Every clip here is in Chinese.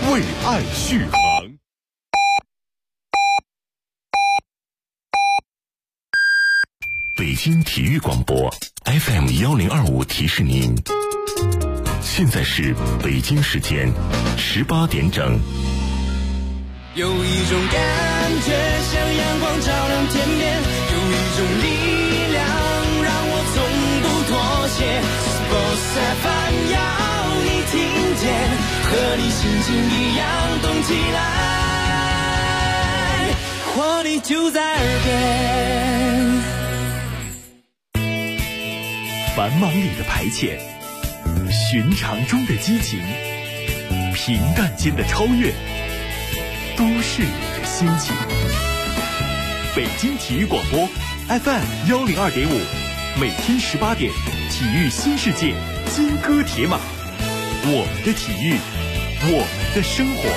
为爱续航。北京体育广播 FM1025提示您，现在是北京时间18点整。 有一种感觉像阳光照亮天边，有一种力量让我从不妥协。Sports FM 要你听见，和你心情一样动起来，活力就在耳边。 繁忙里的排遣，寻常中的激情，平淡间的超越，都市里的心情。北京体育广播 FM102.5，每天18点，体育新世界，金戈铁马，我们的体育，我们的生活。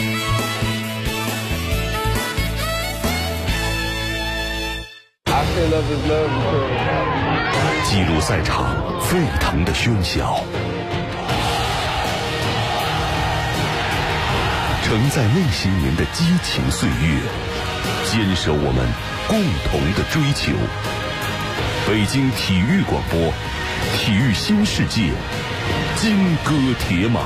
记录赛场沸腾的喧嚣，承载内心人的激情岁月，坚守我们共同的追求。北京体育广播，体育新世界，金戈铁马。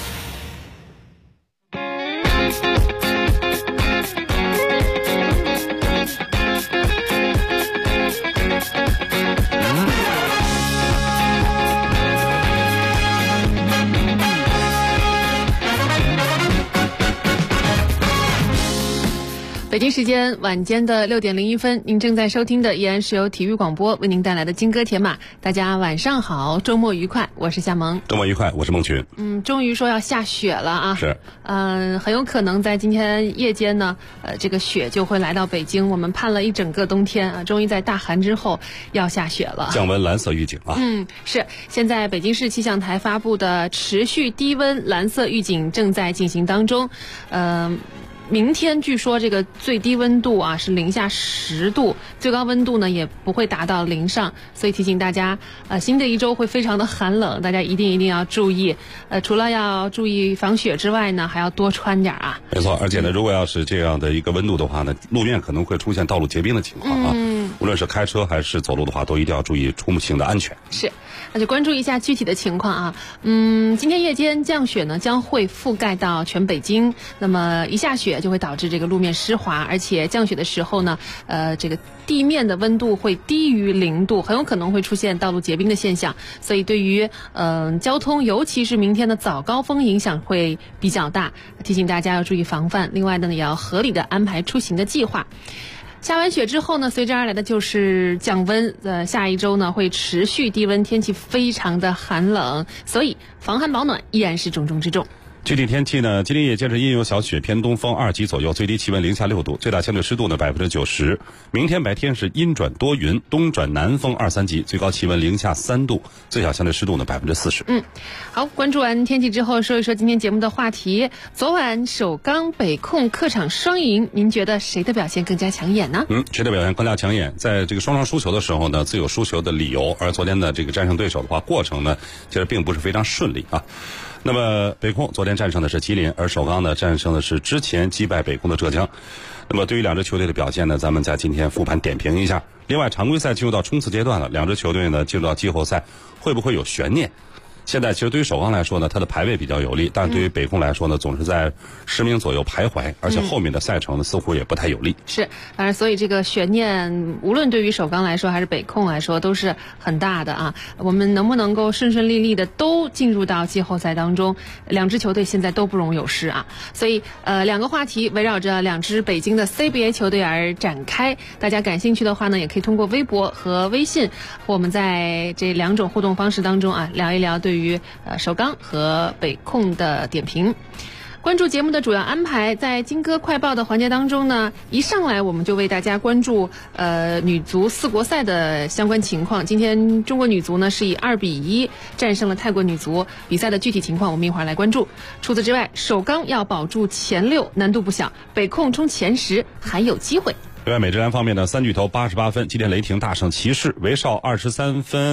北京时间晚间的6点01分，您正在收听的依然是由体育广播为您带来的金戈铁马。大家晚上好，周末愉快，我是夏萌。 周末愉快，我是孟群。 终于说要下雪了啊！ 是， 很有可能在今天夜间呢，这个雪就会来到北京。我们盼了一整个冬天啊，终于在大寒之后要下雪了。 降温蓝色预警啊！ 是。现在北京市气象台发布的持续低温蓝色预警正在进行当中，明天据说这个最低温度啊是零下10度，最高温度呢也不会达到0上，所以提醒大家，新的一周会非常的寒冷，大家一定要注意。除了要注意防雪之外呢，还要多穿点啊。 没错，而且呢，如果要是这样的一个温度的话呢，路面可能会出现道路结冰的情况啊。无论是开车还是走路的话，都一定要注意出行的安全。 是。那就关注一下具体的情况啊。今天夜间降雪呢将会覆盖到全北京，那么一下雪就会导致这个路面湿滑，而且降雪的时候呢，这个地面的温度会低于0度，很有可能会出现道路结冰的现象，所以对于交通，尤其是明天的早高峰影响会比较大，提醒大家要注意防范。另外呢，也要合理的安排出行的计划。下完雪之后呢，随之而来的就是降温。下一周呢会持续低温，天气非常的寒冷，所以防寒保暖依然是重中之重。 具体天气呢，今天夜间是阴有小雪，偏东风2级左右，最低气温零下6度，最大相对湿度呢90%。明天白天是阴转多云，东转南风2、3级，最高气温零下3度，最小相对湿度呢40%。 好，关注完天气之后，说一说今天节目的话题。昨晚首钢北控客场双赢，您觉得谁的表现更加抢眼呢？ 谁的表现更加抢眼？在这个双双输球的时候呢，自有输球的理由，而昨天的这个战胜对手的话，过程呢其实并不是非常顺利啊。那么北控昨天战胜的是吉林，而首钢呢战胜的是之前击败北控的浙江。那么对于两支球队的表现呢，咱们在今天复盘点评一下。另外，常规赛进入到冲刺阶段了，两支球队呢进入到季后赛，会不会有悬念？现在其实对于首钢来说呢，它的排位比较有利，但对于北控来说呢，总是在10名左右徘徊，而且后面的赛程呢似乎也不太有利。 是，当然，所以这个悬念无论对于首钢来说还是北控来说都是很大的啊。我们能不能够顺顺利利的都进入到季后赛当中？两支球队现在都不容有失啊。所以两个话题围绕着两支北京的 CBA 球队而展开。大家感兴趣的话呢，也可以通过微博和微信，我们在这两种互动方式当中啊聊一聊对于首钢和北控的点评。关注节目的主要安排，在金歌快报的环节当中呢，一上来我们就为大家关注女足4国赛的相关情况。今天中国女足呢是以2-1战胜了泰国女足，比赛的具体情况我们一会儿来关注。除此之外，首钢要保住前6难度不小，北控冲前10还有机会。 另外，美职篮方面呢，3巨头88分，今天雷霆大胜骑士，威少23分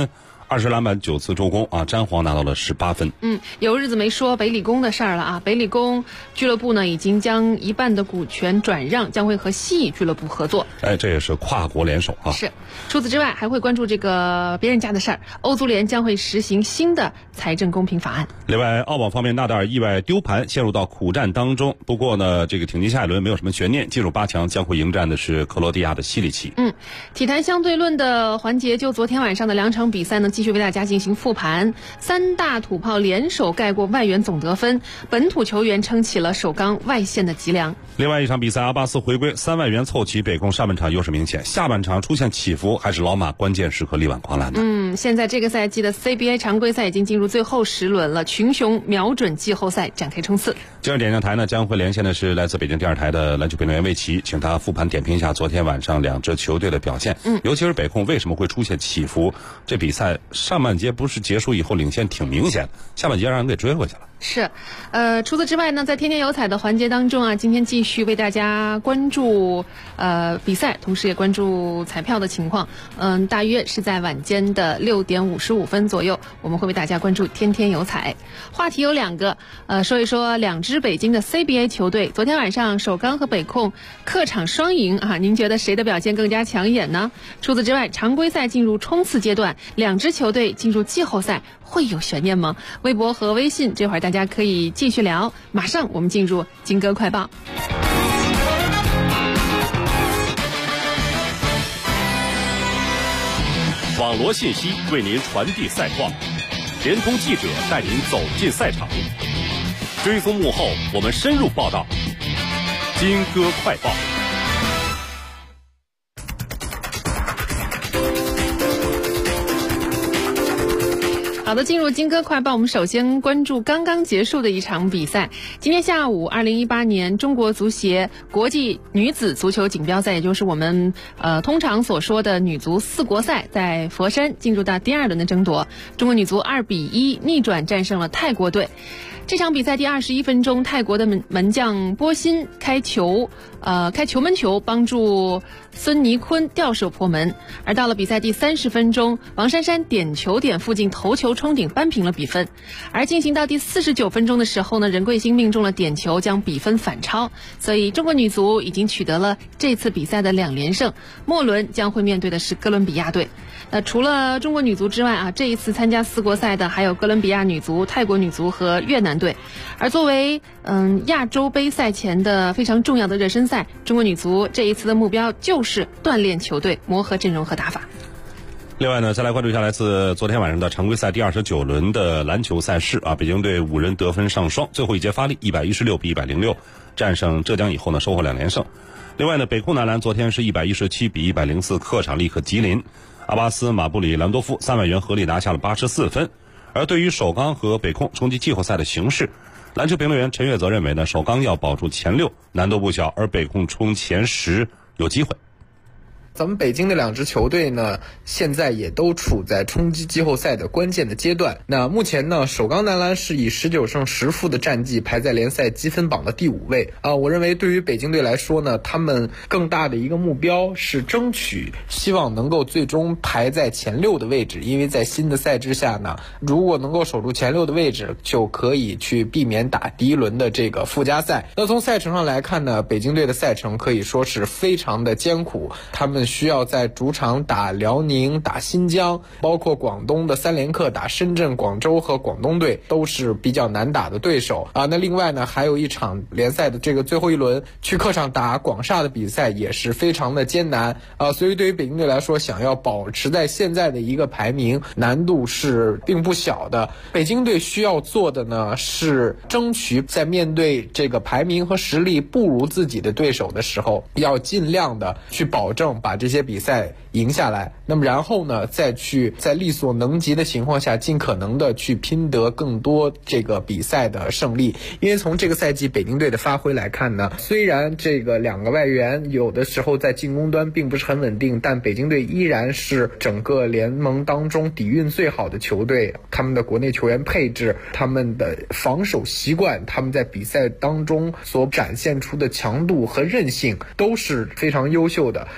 20篮板9次助攻啊，詹皇拿到了18分。 有日子没说北理工的事儿了啊！北理工俱乐部呢已经将一半的股权转让，将会和西乙俱乐部合作。 这也是跨国联手啊。 是。除此之外，还会关注这个别人家的事儿。欧足联将会实行新的财政公平法案。 另外，澳网方面，纳达尔意外丢盘，陷入到苦战当中。不过呢，这个挺进下一轮没有什么悬念，进入8强将会迎战的是克罗地亚的西里奇。 体坛相对论的环节，就昨天晚上的2场比赛呢，继续为大家进行复盘。3大土炮联手盖过外援总得分，本土球员撑起了首钢外线的脊梁。 另外一场比赛，阿巴斯回归，3外援凑齐，北控上半场优势明显，下半场出现起伏，还是老马关键时刻力挽狂澜的。 现在这个赛季的 CBA 常规赛已经进入最后10轮了，群雄瞄准季后赛展开冲刺。 今日点将台呢将会连线的是来自北京第2台的篮球评论员魏奇，请他复盘点评一下昨天晚上2支球队的表现。尤其是北控为什么会出现起伏？这比赛上半节不是结束以后领先挺明显的，下半节让人给追回去了。 是，除此之外呢，在天天有彩的环节当中啊，今天继续为大家关注比赛，同时也关注彩票的情况。大约是在晚间的6点55分左右，我们会为大家关注天天有彩。话题有2个，说一说2支北京的 CBA 球队，昨天晚上首钢和北控客场双赢啊，您觉得谁的表现更加抢眼呢？除此之外，常规赛进入冲刺阶段，2支球队进入季后赛会有悬念吗？微博和微信这会儿大家可以继续聊。马上我们进入金哥快报。 网罗信息为您传递赛况，联通记者带您走进赛场，追踪幕后我们深入报道。金哥快报。 好的，进入金哥快报，我们首先关注刚刚结束的一场比赛。今天下午，2018年中国足协国际女子足球锦标赛，也就是我们通常所说的女足4国赛，在佛山进入到第2轮的争夺。中国女足2比1逆转战胜了泰国队。这场比赛第21分钟，泰国的门将波辛开球门球，帮助孙尼坤吊射破门。而到了比赛第30分钟，王珊珊点球点附近头球冲顶扳平了比分。而进行到第49分钟的时候呢，任桂欣命中了点球，将比分反超。所以中国女足已经取得了这次比赛的2连胜，末轮将会面对的是哥伦比亚队。那除了中国女足之外啊，这一次参加4国赛的还有哥伦比亚女足、泰国女足和越南队。而作为亚洲杯赛前的非常重要的热身赛，中国女足这一次的目标就是锻炼球队、磨合阵容和打法。 另外呢，再来关注一下来自昨天晚上的常规赛第29轮的篮球赛事啊，北京队5人得分上双，最后一节发力116比106战胜浙江以后呢，收获2连胜。另外呢，北控男篮昨天是117比104客场力克吉林，阿巴斯、马布里、兰多夫3外援合力拿下了84分。而对于首钢和北控冲击季后赛的形势，篮球评论员陈悦则认为呢，首钢要保住前6难度不小，而北控冲前10有机会。 咱们北京的2支球队呢，现在也都处在冲击季后赛的关键的阶段。那目前呢，首钢男篮是以19胜10负的战绩排在联赛积分榜的第5位。我认为对于北京队来说呢，他们更大的一个目标是争取希望能够最终排在前6的位置，因为在新的赛制下呢，如果能够守住前6的位置，就可以去避免打第1轮的这个附加赛。那从赛程上来看呢，北京队的赛程可以说是非常的艰苦，他们需要在主场打辽宁、打新疆，包括广东的3连客打深圳、广州和广东队都是比较难打的对手啊。那另外呢，还有一场联赛的这个最后一轮去客场打广厦的比赛也是非常的艰难啊。所以对于北京队来说，想要保持在现在的一个排名，难度是并不小的。北京队需要做的呢，是争取在面对这个排名和实力不如自己的对手的时候，要尽量的去保证把这些比赛赢下来，那么然后呢，再去在力所能及的情况下，尽可能的去拼得更多这个比赛的胜利。因为从这个赛季北京队的发挥来看呢，虽然这个2个外援有的时候在进攻端并不是很稳定，但北京队依然是整个联盟当中底蕴最好的球队。他们的国内球员配置、他们的防守习惯、他们在比赛当中所展现出的强度和韧性都是非常优秀的。虽然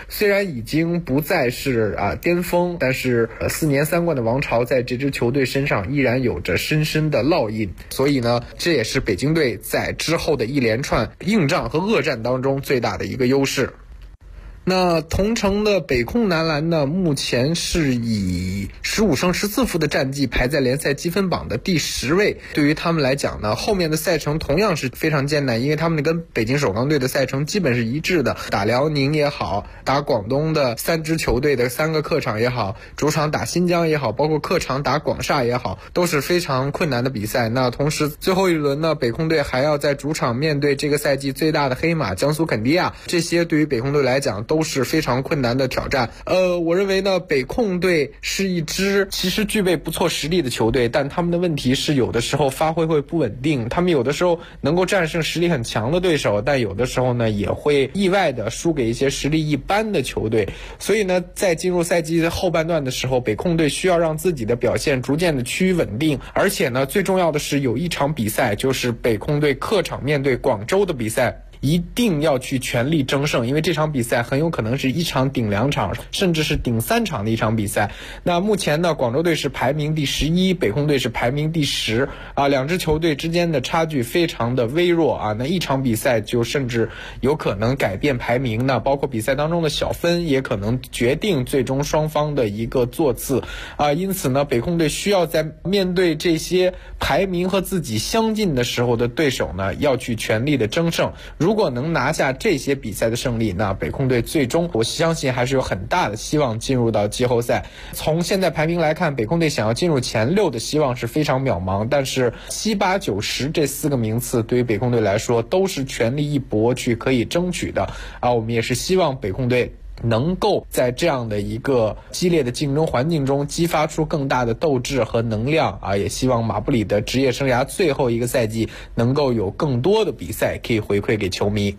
然已经不再是巅峰，但是4年3冠的王朝在这支球队身上依然有着深深的烙印。所以呢，这也是北京队在之后的一连串硬仗和恶战当中最大的一个优势。那同城的北控男篮呢，目前是以15胜14负的战绩排在联赛积分榜的第10位。对于他们来讲呢，后面的赛程同样是非常艰难，因为他们跟北京首钢队的赛程基本是一致的，打辽宁也好，打广东的3支球队的3个客场也好，主场打新疆也好，包括客场打广厦也好，都是非常困难的比赛。那同时最后一轮呢，北控队还要在主场面对这个赛季最大的黑马江苏肯迪亚，这些对于北控队来讲都是非常困难的挑战。我认为呢，北控队是一支其实具备不错实力的球队，但他们的问题是有的时候发挥会不稳定，他们有的时候能够战胜实力很强的对手，但有的时候呢也会意外的输给一些实力一般的球队。所以呢，在进入赛季后半段的时候，北控队需要让自己的表现逐渐的趋于稳定，而且呢，最重要的是有一场比赛，就是北控队客场面对广州的比赛，一定要去全力争胜，因为这场比赛很有可能是1场顶2场，甚至是顶3场的一场比赛。那目前呢，广州队是排名第11，北控队是排名第10，两支球队之间的差距非常的微弱那一场比赛就甚至有可能改变排名呢，包括比赛当中的小分也可能决定最终双方的一个座次因此呢，北控队需要在面对这些排名和自己相近的时候的对手呢，要去全力的争胜。如果能拿下这些比赛的胜利，那北控队最终我相信还是有很大的希望进入到季后赛。从现在排名来看，北控队想要进入前6的希望是非常渺茫，但是7、8、9、10这4个名次对于北控队来说都是全力一搏去可以争取的我们也是希望北控队能够在这样的一个激烈的竞争环境中激发出更大的斗志和能量也希望马布里的职业生涯最后一个赛季能够有更多的比赛可以回馈给球迷。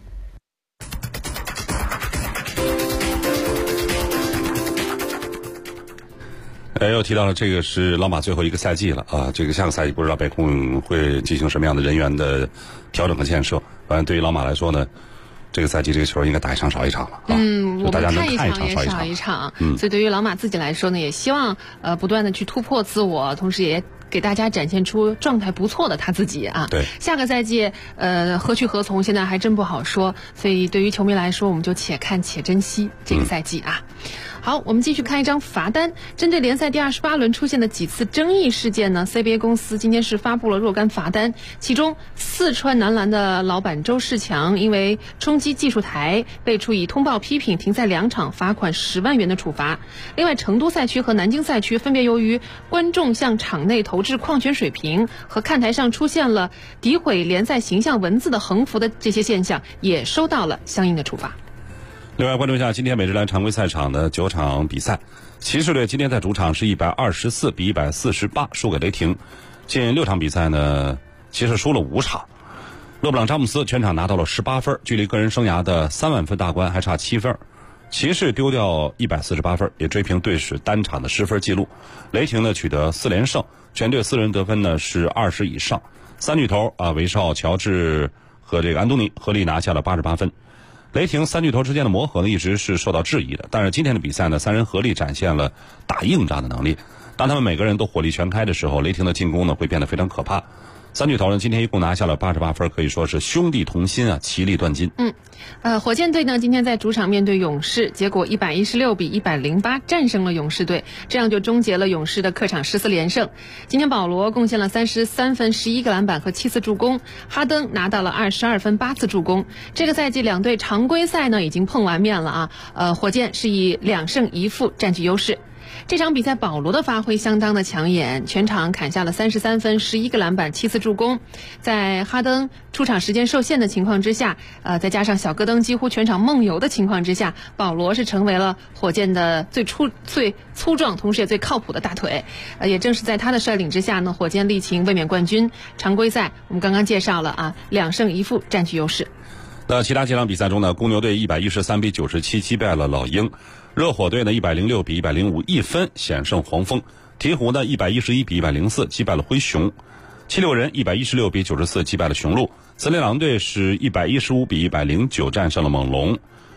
又提到了这个是老马最后一个赛季了这个下个赛季不知道北控会进行什么样的人员的调整和建设。反正对于老马来说呢，这个赛季这个球应该打1场少1场了我们大家能看一场也少一场所以对于老马自己来说呢，也希望不断的去突破自我，同时也给大家展现出状态不错的他自己对， 下个赛季何去何从现在还真不好说，所以对于球迷来说，我们就且看且珍惜这个赛季好，我们继续看一张罚单。针对联赛第28轮出现的几次争议事件呢， CBA 公司今天是发布了若干罚单，其中四川男篮的老板周世强因为冲击技术台被处以通报批评停赛2场，罚款10万元的处罚。另外，成都赛区和南京赛区分别由于观众向场内投掷矿泉水瓶和看台上出现了诋毁联赛形象文字的横幅的这些现象，也收到了相应的处罚。 另外关注一下今天美职篮常规赛场的9场比赛，骑士队今天在主场是124比148输给雷霆。近6场比赛呢，骑士输了5场。勒布朗詹姆斯全场拿到了18分，距离个人生涯的3万分大关还差7分。骑士丢掉148分，也追平队史单场的10分纪录。雷霆呢取得4连胜，全队4人得分呢是20以上。三巨头韦少、乔治和这个安东尼合力拿下了88分。雷霆三巨头之间的磨合呢一直是受到质疑的，但是今天的比赛呢，3人合力展现了打硬仗的能力。当他们每个人都火力全开的时候，雷霆的进攻呢会变得非常可怕。三巨头呢今天一共拿下了88分，可以说是兄弟同心其利断金。 火箭队呢今天在主场面对勇士，结果116比108战胜了勇士队，这样就终结了勇士的客场14连胜。今天保罗贡献了33分、11个篮板和7次助攻，哈登拿到了22分、8次助攻。这个赛季两队常规赛呢已经碰完面了火箭是以2胜1负占据优势。这场比赛保罗的发挥相当的抢眼，全场砍下了33分、11个篮板、7次助攻。在哈登出场时间受限的情况之下，再加上小戈登几乎全场梦游的情况之下，保罗是成为了火箭的最粗壮同时也最靠谱的大腿。也正是在他的率领之下呢，火箭力擎卫冕冠军。常规赛我们刚刚介绍了2胜1负占据优势。 那其他几场比赛中呢，公牛队113比97击败了老鹰，热火队呢106比105一分险胜黄蜂，鹈鹕呢111比104击败了灰熊，七六人116比94击败了雄鹿，森林狼队是115比109战胜了猛龙，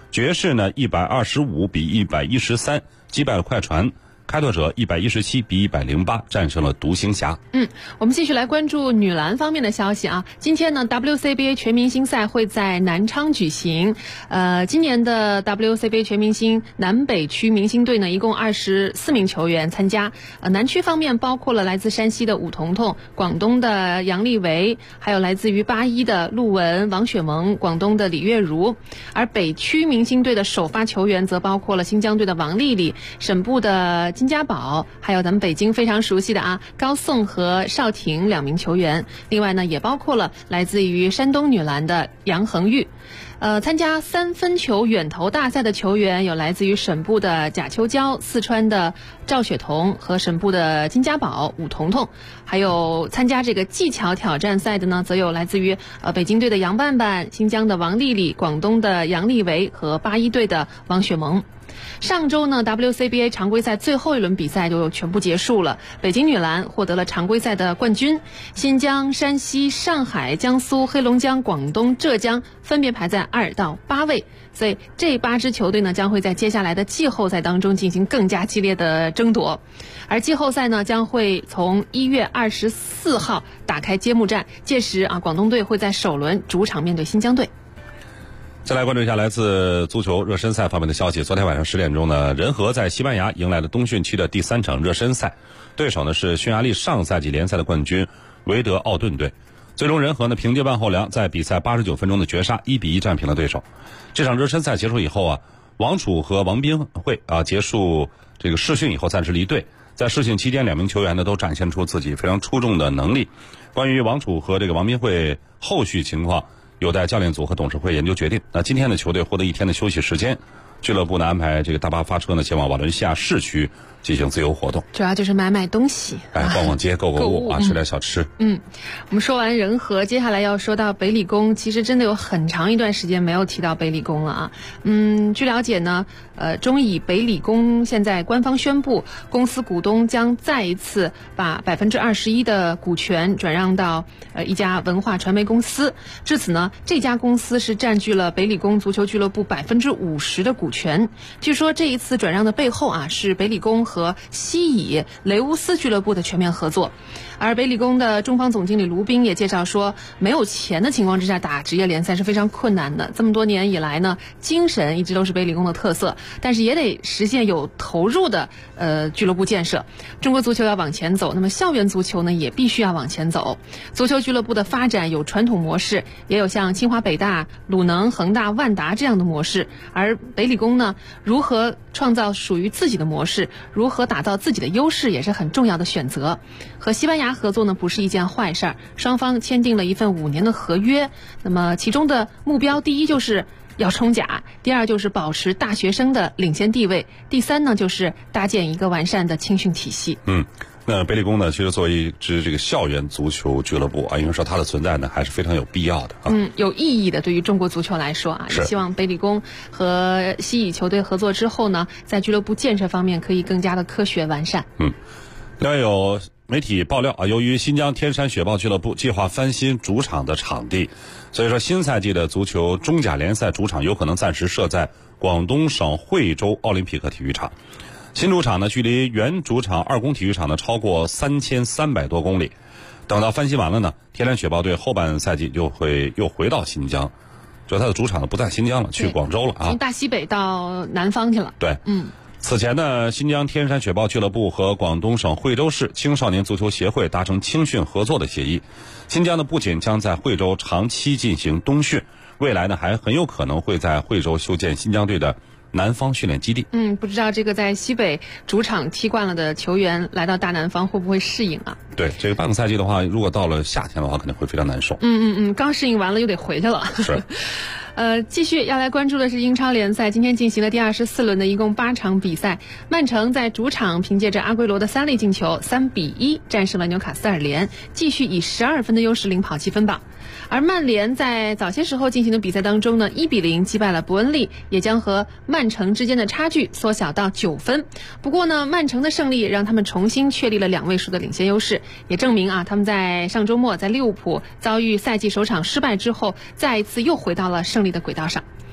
爵士呢125比113击败了快船。开拓者117比108战胜了独行侠。 我们继续来关注女篮方面的消息啊。今天呢 WCBA 全明星赛会在南昌举行。今年的 WCBA 全明星南北区明星队呢，一共24名球员参加。南区方面包括了来自山西的武彤彤、广东的杨丽维，还有来自于81的陆文、王雪萌，广东的李月如。而北区明星队的首发球员则包括了新疆队的王丽丽、省部的金家宝，还有咱们北京非常熟悉的高颂和邵婷2名球员。另外呢，也包括了来自于山东女篮的杨恒玉。参加3分球远投大赛的球员有来自于省部的贾秋娇、四川的赵雪彤和省部的金家宝、武彤彤。还有参加这个技巧挑战赛的呢，则有来自于北京队的杨瓣瓣、新疆的王丽丽、广东的杨丽维和81队的王雪萌。上周呢 WCBA 常规赛最后一轮比赛就全部结束了，北京女篮获得了常规赛的冠军，新疆、山西、上海、江苏、黑龙江、广东、浙江分别排在2到8位，所以这8支球队呢将会在接下来的季后赛当中进行更加激烈的争夺。而季后赛呢将会从1月24号打开揭幕战，届时广东队会在首轮主场面对新疆队。 再来关注一下来自足球热身赛方面的消息。昨天晚上10点钟呢，人和在西班牙迎来了冬训期的第3场热身赛，对手呢是匈牙利上赛季联赛的冠军维德奥顿队。最终人和呢凭借万后良在比赛89分钟的绝杀1比1战平了对手。这场热身赛结束以后王楚和王彬慧结束这个试训以后暂时离队。在试训期间，2名球员呢都展现出自己非常出众的能力。关于王楚和这个王彬慧后续情况，有待教练组和董事会研究决定。那今天的球队获得1天的休息时间，俱乐部呢安排这个大巴发车呢前往瓦伦西亚市区进行自由活动， 主要就是买东西， 逛逛街、购物吃点小吃。 我们说完人和，接下来要说到北理工。其实真的有很长一段时间没有提到北理工了据了解呢，中以北理工现在官方宣布，公司股东将再一次把21%的股权转让到一家文化传媒公司。至此呢，这家公司是占据了北理工足球俱乐部50%的股权。据说这一次转让的背后是北理工和西乙雷乌斯俱乐部的全面合作。而北理工的中方总经理卢彬也介绍说，没有钱的情况之下打职业联赛是非常困难的。这么多年以来呢，精神一直都是北理工的特色，但是也得实现有投入的俱乐部建设。中国足球要往前走，那么校园足球呢也必须要往前走。足球俱乐部的发展有传统模式，也有像清华、北大、鲁能、恒大、万达这样的模式。而北理工呢，如何创造属于自己的模式，如何打造自己的优势，也是很重要的选择。和西班牙合作呢不是一件坏事儿，双方签订了一份5年的合约。那么其中的目标，第一就是要冲甲，第二就是保持大学生的领先地位，第三呢就是搭建一个完善的青训体系。 那北理工呢，其实作为一支这个校园足球俱乐部因为说它的存在呢还是非常有必要的有意义的。对于中国足球来说也希望北理工和西乙球队合作之后呢，在俱乐部建设方面可以更加的科学完善。 另外有媒体爆料由于新疆天山雪豹俱乐部计划翻新主场的场地，所以说新赛季的足球中甲联赛主场有可能暂时设在广东省惠州奥林匹克体育场。新主场呢，距离原主场2公体育场呢超过3300多公里。等到翻新完了呢，天山雪豹队后半赛季就会又回到新疆，就它的主场呢不在新疆了，去广州了从大西北到南方去了。 对，此前呢，新疆天山雪豹俱乐部和广东省惠州市青少年足球协会达成青训合作的协议。新疆呢不仅将在惠州长期进行冬训，未来呢还很有可能会在惠州修建新疆队的南方训练基地。 不知道这个在西北主场踢惯了的球员来到大南方会不会适应啊？ 对，这个半个赛季的话，如果到了夏天的话，肯定会非常难受。 刚适应完了又得回去了。 是。 继续要来关注的是英超联赛，今天进行了第24轮的一共8场比赛。曼城在主场凭借着阿圭罗的3粒进球3比1战胜了纽卡斯尔联，继续以12分的优势领跑积分榜。而曼联在早些时候进行的比赛当中呢，1比0击败了伯恩利，也将和曼城之间的差距缩小到9分。不过呢，曼城的胜利让他们重新确立了2位数的领先优势，也证明他们在上周末在利物浦遭遇赛季首场失败之后，再一次又回到了胜利的轨道上。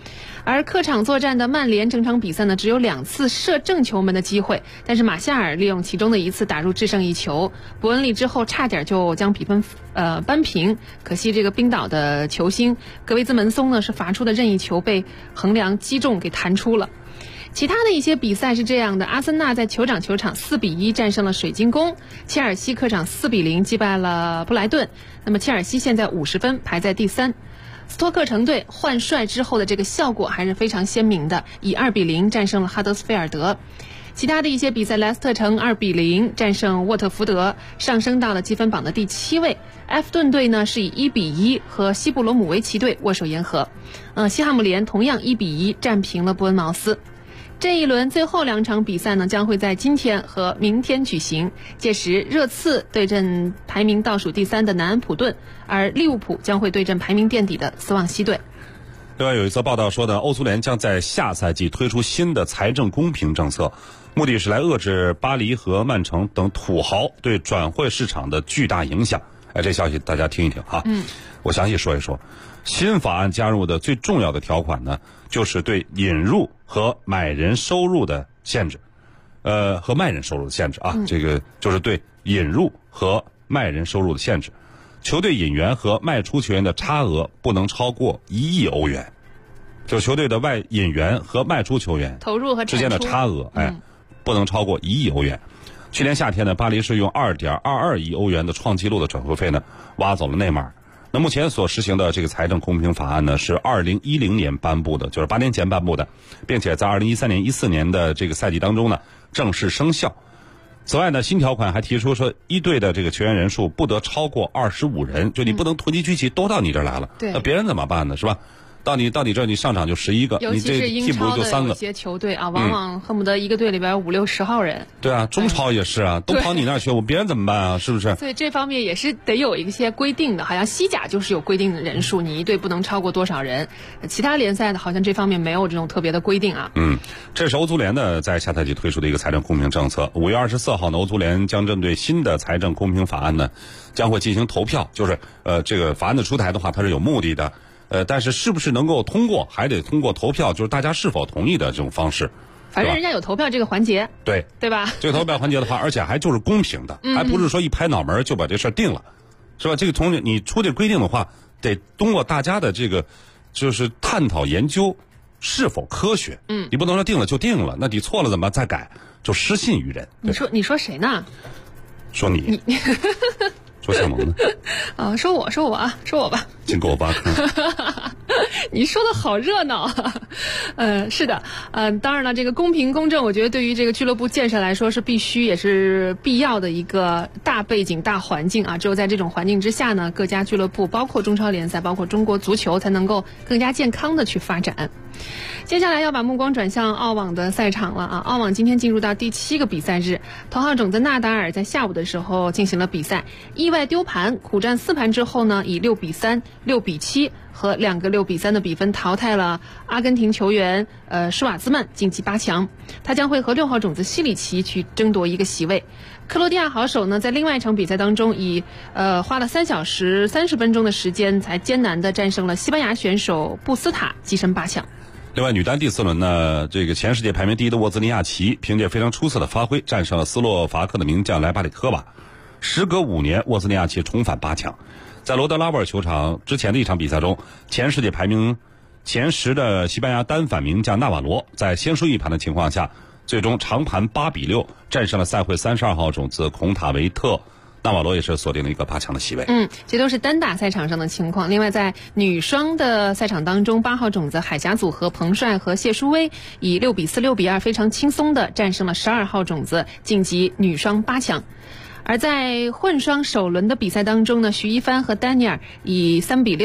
而客场作战的曼联整场比赛呢只有2次射正球门的机会，但是马夏尔利用其中的一次打入制胜一球，伯恩利之后差点就将比分扳平，可惜这个冰岛的球星格维兹门松呢是罚出的任意球被横梁击中给弹出了。其他的一些比赛是这样的，阿森纳在酋长球场4-1战胜了水晶宫，切尔西客场4-0击败了布莱顿，那么切尔西现在50分排在第3。斯托克城队换帅之后的这个效果还是非常鲜明的，以2-0战胜了哈德斯菲尔德。其他的一些比赛，莱斯特城2-0战胜沃特福德，上升到了积分榜的第7位。埃弗顿队呢是以1-1和西布罗姆维奇队握手言和。西汉姆联同样1-1战平了伯恩茅斯。这一轮最后2场比赛呢，将会在今天和明天举行。届时，热刺对阵排名倒数第3的南安普顿，而利物浦将会对阵排名垫底的斯旺西队。 另外有一则报道说呢，欧足联将在下赛季推出新的财政公平政策，目的是来遏制巴黎和曼城等土豪对转会市场的巨大影响。这消息大家听一听哈。我详细说一说。新法案加入的最重要的条款呢，就是对引入和买人收入的限制，和卖人收入的限制啊。这个就是对引入和卖人收入的限制。球队引援和卖出球员的差额不能超过1亿欧元，就球队的引援和卖出球员投入和之间的差额，不能超过1亿欧元。去年夏天呢，巴黎是用2.22亿欧元的创纪录的转会费呢，挖走了内马尔。那目前所实行的这个财政公平法案呢，是2010年颁布的，就是8年前颁布的，并且在2013年、14年的这个赛季当中呢，正式生效。此外呢，新条款还提出说，一队的这个球员人数不得超过25人，就你不能囤积居奇都到你这儿来了，那别人怎么办呢？是吧？到你这儿，你上场就11个， 尤其是英超的有些球队啊，往往恨不得一个队里边5、6、10号人。 对啊，中超也是啊，都跑你那儿去，别人怎么办啊？是不是？ 所以这方面也是得有一些规定的，好像西甲就是有规定的人数，你一队不能超过多少人。其他联赛的好像这方面没有这种特别的规定啊。 这是欧足联的在下赛季推出的一个财政公平政策。5月24号呢，欧足联将针对新的财政公平法案呢，将会进行投票，就是这个法案的出台的话，它是有目的的。但是是不是能够通过，还得通过投票，就是大家是否同意的这种方式。 反正人家有投票这个环节，对吧？ 这个投票环节的话，而且还就是公平的，还不是说一拍脑门就把这事儿定了，是吧？这个从你出这规定的话，得通过大家的这个就是探讨研究是否科学。你不能说定了就定了，那你错了怎么再改，就失信于人。 你说谁呢？ 说你。说小萌呢？ 说我吧。 请给我挖坑。 你说的好热闹。是的，当然了，这个公平公正，我觉得对于这个俱乐部建设来说是必须也是必要的一个大背景、大环境啊。只有在这种环境之下呢，各家俱乐部，包括中超联赛，包括中国足球，才能够更加健康的去发展。接下来要把目光转向澳网的赛场了啊！澳网今天进入到第7个比赛日，头号种子纳达尔在下午的时候进行了比赛，意外丢盘，苦战4盘之后呢，以6-3、6-7和2个6-3的比分淘汰了阿根廷球员施瓦兹曼，晋级8强。他将会和6号种子西里奇去争夺一个席位。克罗地亚好手呢，在另外一场比赛当中以花了3小时30分钟的时间，才艰难地战胜了西班牙选手布斯塔，跻身8强。 另外，女单第4轮呢，这个前世界排名第1的沃兹尼亚奇凭借非常出色的发挥，战胜了斯洛伐克的名将莱巴里科娃。时隔5年，沃兹尼亚奇重返8强。在罗德拉沃尔球场之前的一场比赛中，前世界排名前10的西班牙单反名将纳瓦罗，在先输一盘的情况下，最终长盘8-6战胜了赛会32号种子孔塔维特。纳瓦罗也是锁定了一个8强的席位。 这都是单打赛场上的情况。另外，在女双的赛场当中，8号种子海峡组合彭帅和谢淑薇以6-4、6-2非常轻松地战胜了12号种子，晋级女双8强。而在混双首轮的比赛当中呢，徐一帆和丹尼尔以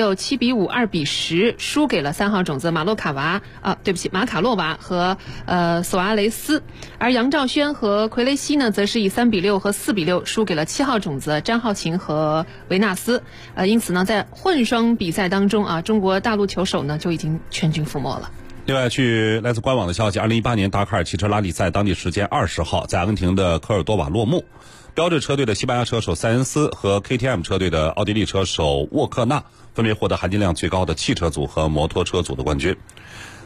3-6、7-5、2-10输给了3号种子马卡洛娃和索阿雷斯，而杨兆轩和奎雷西呢，则是以3-6和4-6输给了7号种子詹浩晴和维纳斯。因此呢，在混双比赛当中啊，中国大陆球手呢就已经全军覆没了。 另外，据来自官网的消息，2018年达喀尔汽车拉力赛当地时间20号在阿根廷的科尔多瓦落幕。标致车队的西班牙车手塞恩斯和 KTM 车队的奥地利车手沃克纳分别获得含金量最高的汽车组和摩托车组的冠军。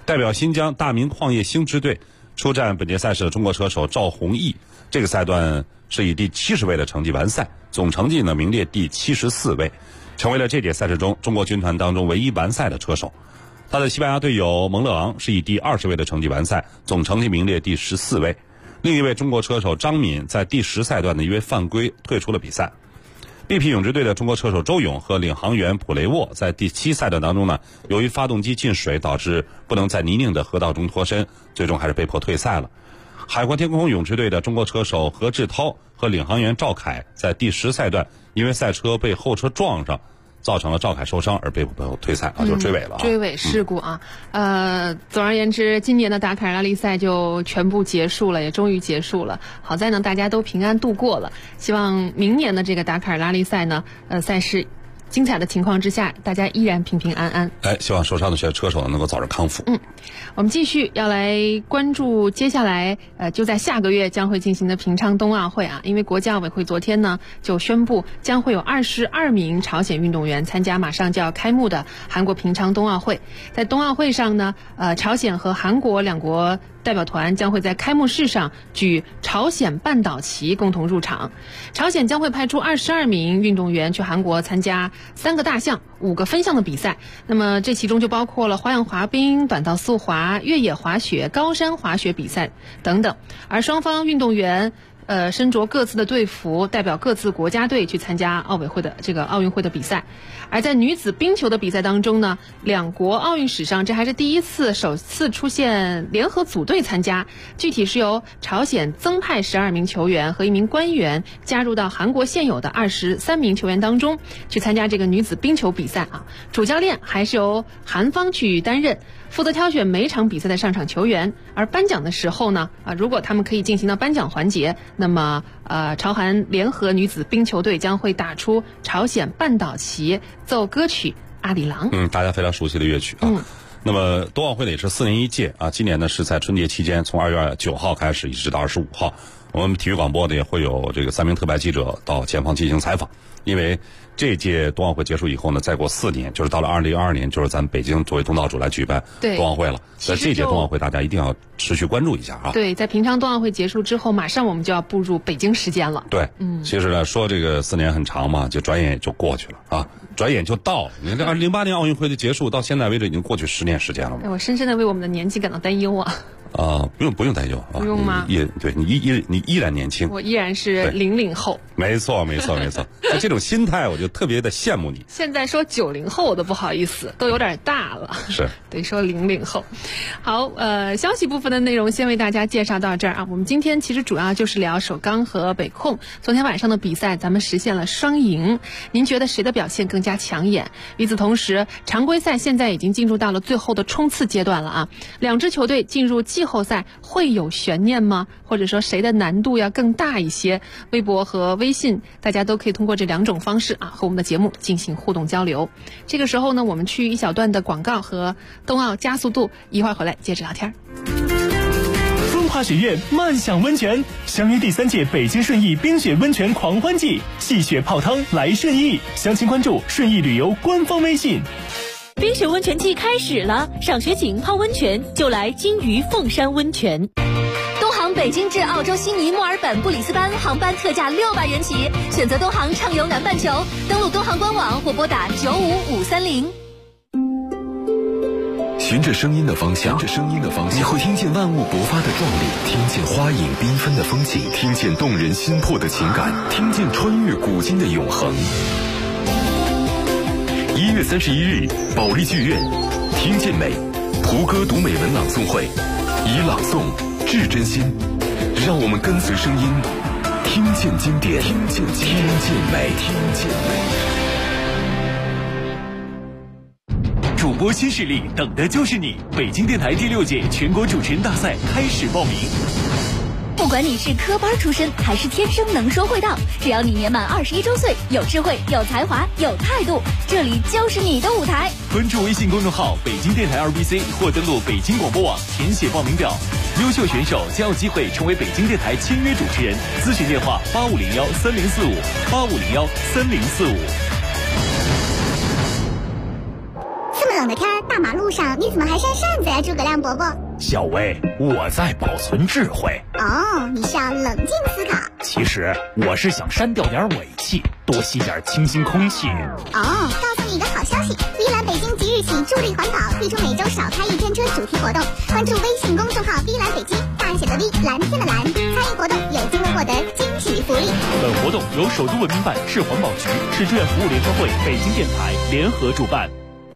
代表新疆大明矿业星支队出战本届赛事的中国车手赵宏毅，这个赛段是以第70位的成绩完赛，总成绩呢名列第74位，成为了这届赛事中中国军团当中唯一完赛的车手。他的西班牙队友蒙勒昂是以第20位的成绩完赛，总成绩名列第14位。另一位中国车手张敏在第10赛段呢因为犯规退出了比赛。BP 泳支队的中国车手周勇和领航员普雷沃在第7赛段当中呢，由于发动机进水导致不能在泥泞的河道中脱身，最终还是被迫退赛了。海阔天空泳池队的中国车手何志涛和领航员赵凯在第10赛段因为赛车被后车撞上，造成了赵凯受伤而被迫退赛就追尾了。 追尾事故啊。总而言之，今年的达喀尔拉力赛就全部结束了，也终于结束了。好在呢，大家都平安度过了。希望明年的这个达喀尔拉力赛呢，赛事精彩的情况之下，大家依然平平安安。 希望受伤的这些车手能够早日康复。 我们继续要来关注接下来就在下个月将会进行的平昌冬奥会啊，因为国际奥委会昨天呢就宣布将会有22名朝鲜运动员参加马上就要开幕的韩国平昌冬奥会。在冬奥会上呢，朝鲜和韩国两国代表团将会在开幕式上举朝鲜半岛旗共同入场。朝鲜将会派出22名运动员去韩国参加3个大项、5个分项的比赛。那么这其中就包括了花样滑冰、短道速滑、越野滑雪、高山滑雪比赛等等。而双方运动员身着各自的队服，代表各自国家队去参加奥运会的比赛。而在女子冰球的比赛当中呢，两国奥运史上这还是首次出现联合组队参加，具体是由朝鲜增派12名球员和1名官员加入到韩国现有的23名球员当中去参加这个女子冰球比赛啊。主教练还是由韩方去担任，负责挑选每场比赛的上场球员。而颁奖的时候呢，如果他们可以进行到颁奖环节，那么朝韩联合女子冰球队将会打出朝鲜半岛旗，奏歌曲《阿里郎》。 大家非常熟悉的乐曲啊。那么冬奥会呢也是4年一届啊，今年呢是在春节期间，从2月9号开始一直到25号。我们体育广播呢也会有这个3名特派记者到前方进行采访，因为这届冬奥会结束以后呢，再过4年，就是到了2022年，就是咱北京作为东道主来举办冬奥会了。在这届冬奥会，大家一定要持续关注一下啊。 对，在平昌冬奥会结束之后，马上我们就要步入北京时间了。 对，其实呢，说这个4年很长嘛，就转眼就过去了啊，转眼就到了。你看，这2008年奥运会的结束到现在为止，已经过去10年时间了嘛。 我深深的为我们的年纪感到担忧啊。 不用担忧啊。 不用吗？ 你依然年轻。 我依然是00后。 没错。那这种心态，我就特别的羡慕你。 现在说90后我都不好意思，都有点大了。 是。 得说00后。好，消息部分的内容先为大家介绍到这儿啊。我们今天其实主要就是聊首钢和北控。昨天晚上的比赛，咱们实现了双赢。您觉得谁的表现更加抢眼？与此同时，常规赛现在已经进入到了最后的冲刺阶段了啊。2支球队进入季后赛会有悬念吗？或者说谁的难度要更大一些？微博和微信大家都可以通过这2种方式和我们的节目进行互动交流。这个时候呢，我们去一小段的广告和冬奥加速度，一会儿回来接着聊天。 风华学院慢享温泉，相约第3届北京顺义冰雪温泉狂欢季，戏雪泡汤来顺义，详情关注顺义旅游官方微信。 冰雪温泉季开始了，赏雪景泡温泉就来金鱼凤山温泉。东航北京至澳洲悉尼、墨尔本、布里斯班航班特价600元起，选择东航畅游南半球，登录东航官网或拨打95530。 循着声音的方向，你会听见万物勃发的壮丽，听见花影缤纷的风景，听见动人心魄的情感，听见穿越古今的永恒。1月31日，保利剧院，听见美，胡歌读美文朗诵会，以朗诵致真心，让我们跟随声音，听见经典，听见美。 主播新势力，等的就是你！北京电台第6届全国主持人大赛开始报名。 不管你是科班出身还是天生能说会道，只要你年满21周岁，有智慧、有才华、有态度，这里就是你的舞台。 关注微信公众号北京电台2BC 或登录北京广播网填写报名表，优秀选手将有机会成为北京电台签约主持人。咨询电话85013045，85013045。 这么冷的天，大马路上你怎么还扇扇子呀，诸葛亮伯伯？ 小薇，我在保存智慧。 哦，你是要冷静思考。 其实我是想删掉点尾气，多吸点清新空气。 哦，告诉你一个好消息，迪兰北京即日起助力环保，推出每周少开一天车主题活动。关注微信公众号迪兰北京，大写的 V， 蓝天的蓝，参与活动有机会获得惊喜福利。 本活动由首都文明办、市环保局、市志愿服务联合会、北京电台联合主办。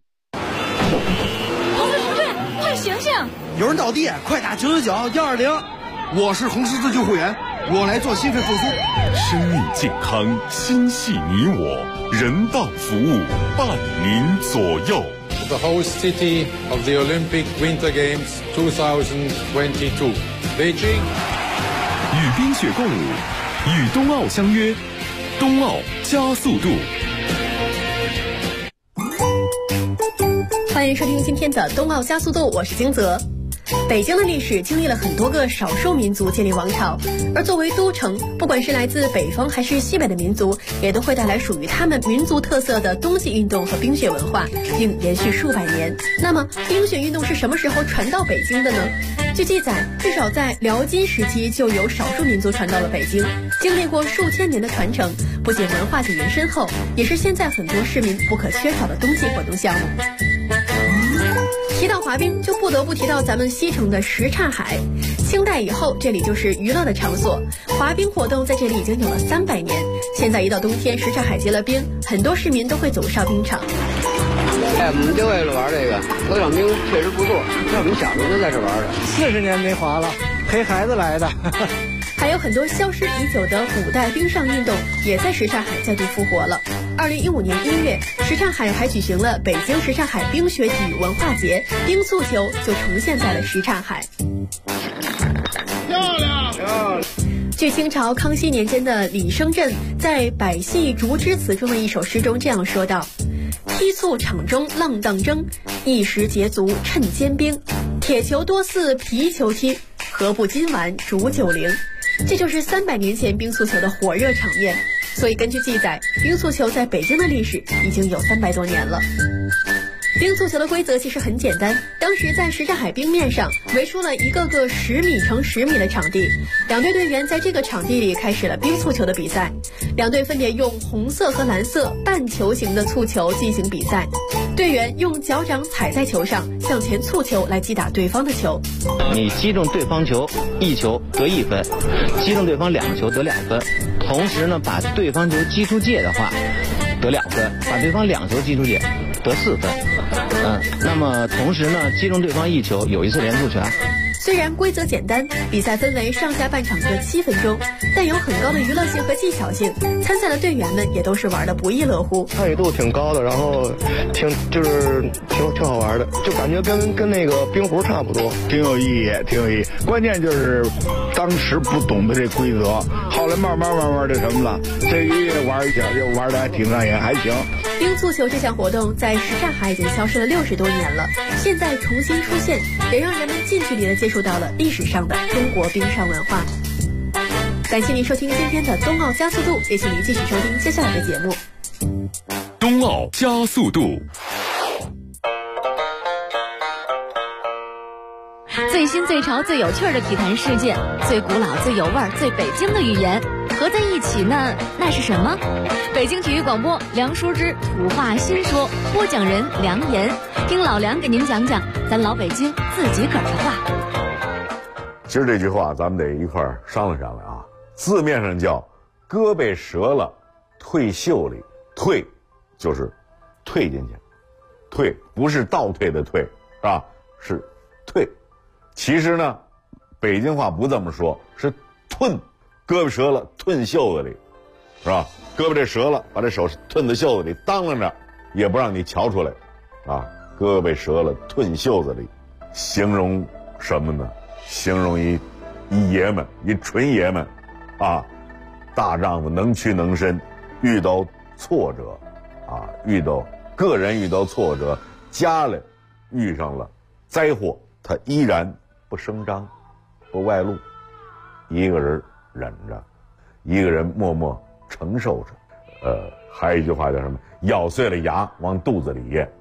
红十字队，快醒醒！ 有人倒地，快打999-120。我是红十字救护员，我来做心肺复苏。 生命健康，心系你我，人道服务伴您左右。 The host city of the Olympic Winter Games 2022, Beijing. 与冰雪共舞，与冬奥相约，冬奥加速度。 欢迎收听今天的冬奥加速度，我是金泽。北京的历史经历了很多个少数民族建立王朝，而作为都城，不管是来自北方还是西北的民族，也都会带来属于他们民族特色的冬季运动和冰雪文化，并延续数百年。那么，冰雪运动是什么时候传到北京的呢？据记载，至少在辽金时期就有少数民族传到了北京，经历过数千年的传承，不仅文化底蕴深厚，也是现在很多市民不可缺少的冬季活动项目。提到滑冰，就不得不提到咱们西城的什刹海。清代以后，这里就是娱乐的场所，滑冰活动在这里已经有了300年。现在一到冬天，什刹海结了冰，很多市民都会走上冰场。 我们就为了玩这个，河场冰确实不错，是我们小时候就在这玩的。 40年没滑了，陪孩子来的。 还有很多消失已久的古代冰上运动，也在什刹海再度复活了。2015年1月，什刹海还举行了北京什刹海冰雪体育文化节，冰速球就重现在了什刹海。 漂亮！ 据清朝康熙年间的李升镇在《百戏竹枝词》中的一首诗中这样说道：踢促场中浪荡争，一时捷足趁坚冰。铁球多似皮球踢，何不今晚煮90？这就是300年前冰速球的火热场面。所以根据记载，冰速球在北京的历史已经有300多年了。冰速球的规则其实很简单，当时在什刹海冰面上围出了一个个10米乘10米的场地，两队队员在这个场地里开始了冰速球的比赛。两队分别用红色和蓝色半球形的蹴球进行比赛，队员用脚掌踩在球上，向前蹴球来击打对方的球。 你击中对方球1球得1分，击中对方2个球得2分，同时呢把对方球击出界的话得2分，把对方2球击出界得4分。那么同时呢，击中对方1球有1次连触权。 虽然规则简单，比赛分为上下半场各7分钟，但有很高的娱乐性和技巧性。参赛的队员们也都是玩得不亦乐乎， 参与度挺高的，然后挺好玩的，就感觉跟那个冰壶差不多，挺有意义。关键就是当时不懂得这规则，后来慢慢这什么了，这一玩一下就玩得还挺上瘾，还行。 冰速球这项活动在什刹海已经消失了60多年了，现在重新出现，也让人们近距离的接触到了历史上的中国冰上文化。感谢您收听今天的冬奥加速度，也请您继续收听接下来的节目。 冬奥加速度， 最新最潮最有趣的体坛事件，最古老最有味儿最北京的语言合在一起呢，那是什么？北京体育广播梁淑之土话新说，播讲人梁岩，听老梁给您讲讲咱老北京自己个儿的话。 其实这句话咱们得一块儿商量商量啊。字面上叫胳膊折了退袖里，退就是退进去，退不是倒退的退，是吧？是退。其实呢，北京话不这么说，是吞，胳膊折了吞袖子里，是吧？胳膊这折了，把这手吞在袖子里，当啷着也不让你瞧出来，啊，胳膊折了吞袖子里，形容什么呢？形容一爷们，一纯爷们，啊，大丈夫能屈能伸，遇到挫折，啊，个人遇到挫折，家里遇上了灾祸，他依然不声张，不外露，一个人忍着，一个人默默承受着。还有一句话叫什么？咬碎了牙往肚子里咽，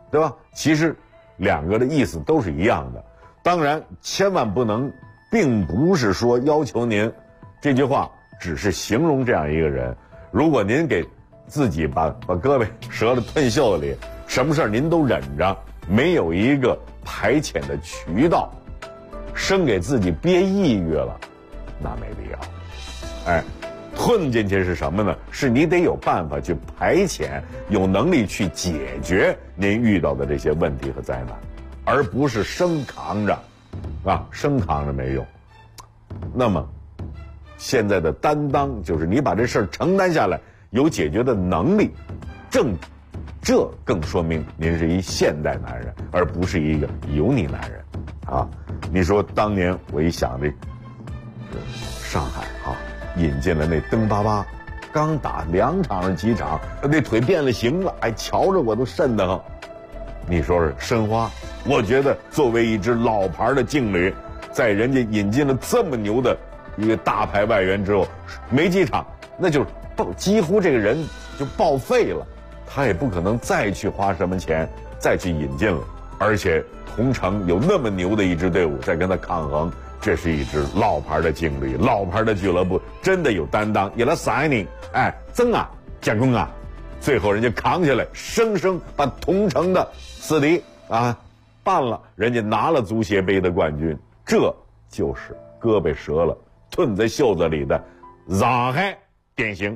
对吧？其实两个的意思都是一样的。当然，千万不能，并不是说要求您这句话只是形容这样一个人。如果您给自己把胳膊折了吞袖子里，什么事儿您都忍着，没有一个排遣的渠道，生给自己憋抑郁了，那没必要。哎，吞进去是什么呢？是你得有办法去排遣，有能力去解决您遇到的这些问题和灾难，而不是生扛着，生扛着没用。那么现在的担当就是你把这事儿承担下来，有解决的能力，这更说明您是一现代男人，而不是一个油腻男人啊！你说当年我一想这上海引进了那登巴巴，刚打2场几场，那腿变了形了，哎，瞧着我都瘆得慌。你说是申花，我觉得作为一支老牌的劲旅，在人家引进了这么牛的一个大牌外援之后，没几场，那就是几乎这个人就报废了，他也不可能再去花什么钱再去引进了。而且同城有那么牛的一支队伍在跟他抗衡，这是一支老牌的劲旅，老牌的俱乐部，真的有担当，有了signing，增啊，建功啊，最后人家扛下来，生生把同城的死敌办了，人家拿了足协杯的冠军，这就是胳膊折了吞在袖子里的上海典型。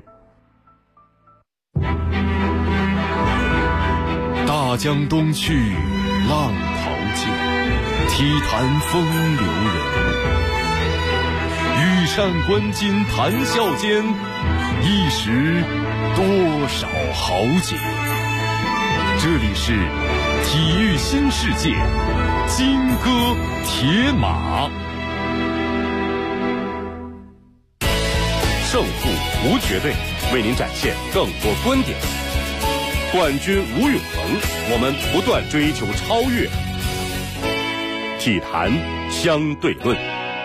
大江东去，浪淘尽，体坛风流人物。羽扇纶巾谈笑间，一时多少豪杰。这里是体育新世界，金戈铁马。胜负无绝对，为您展现更多观点。冠军无永恒，我们不断追求超越。体坛相对论。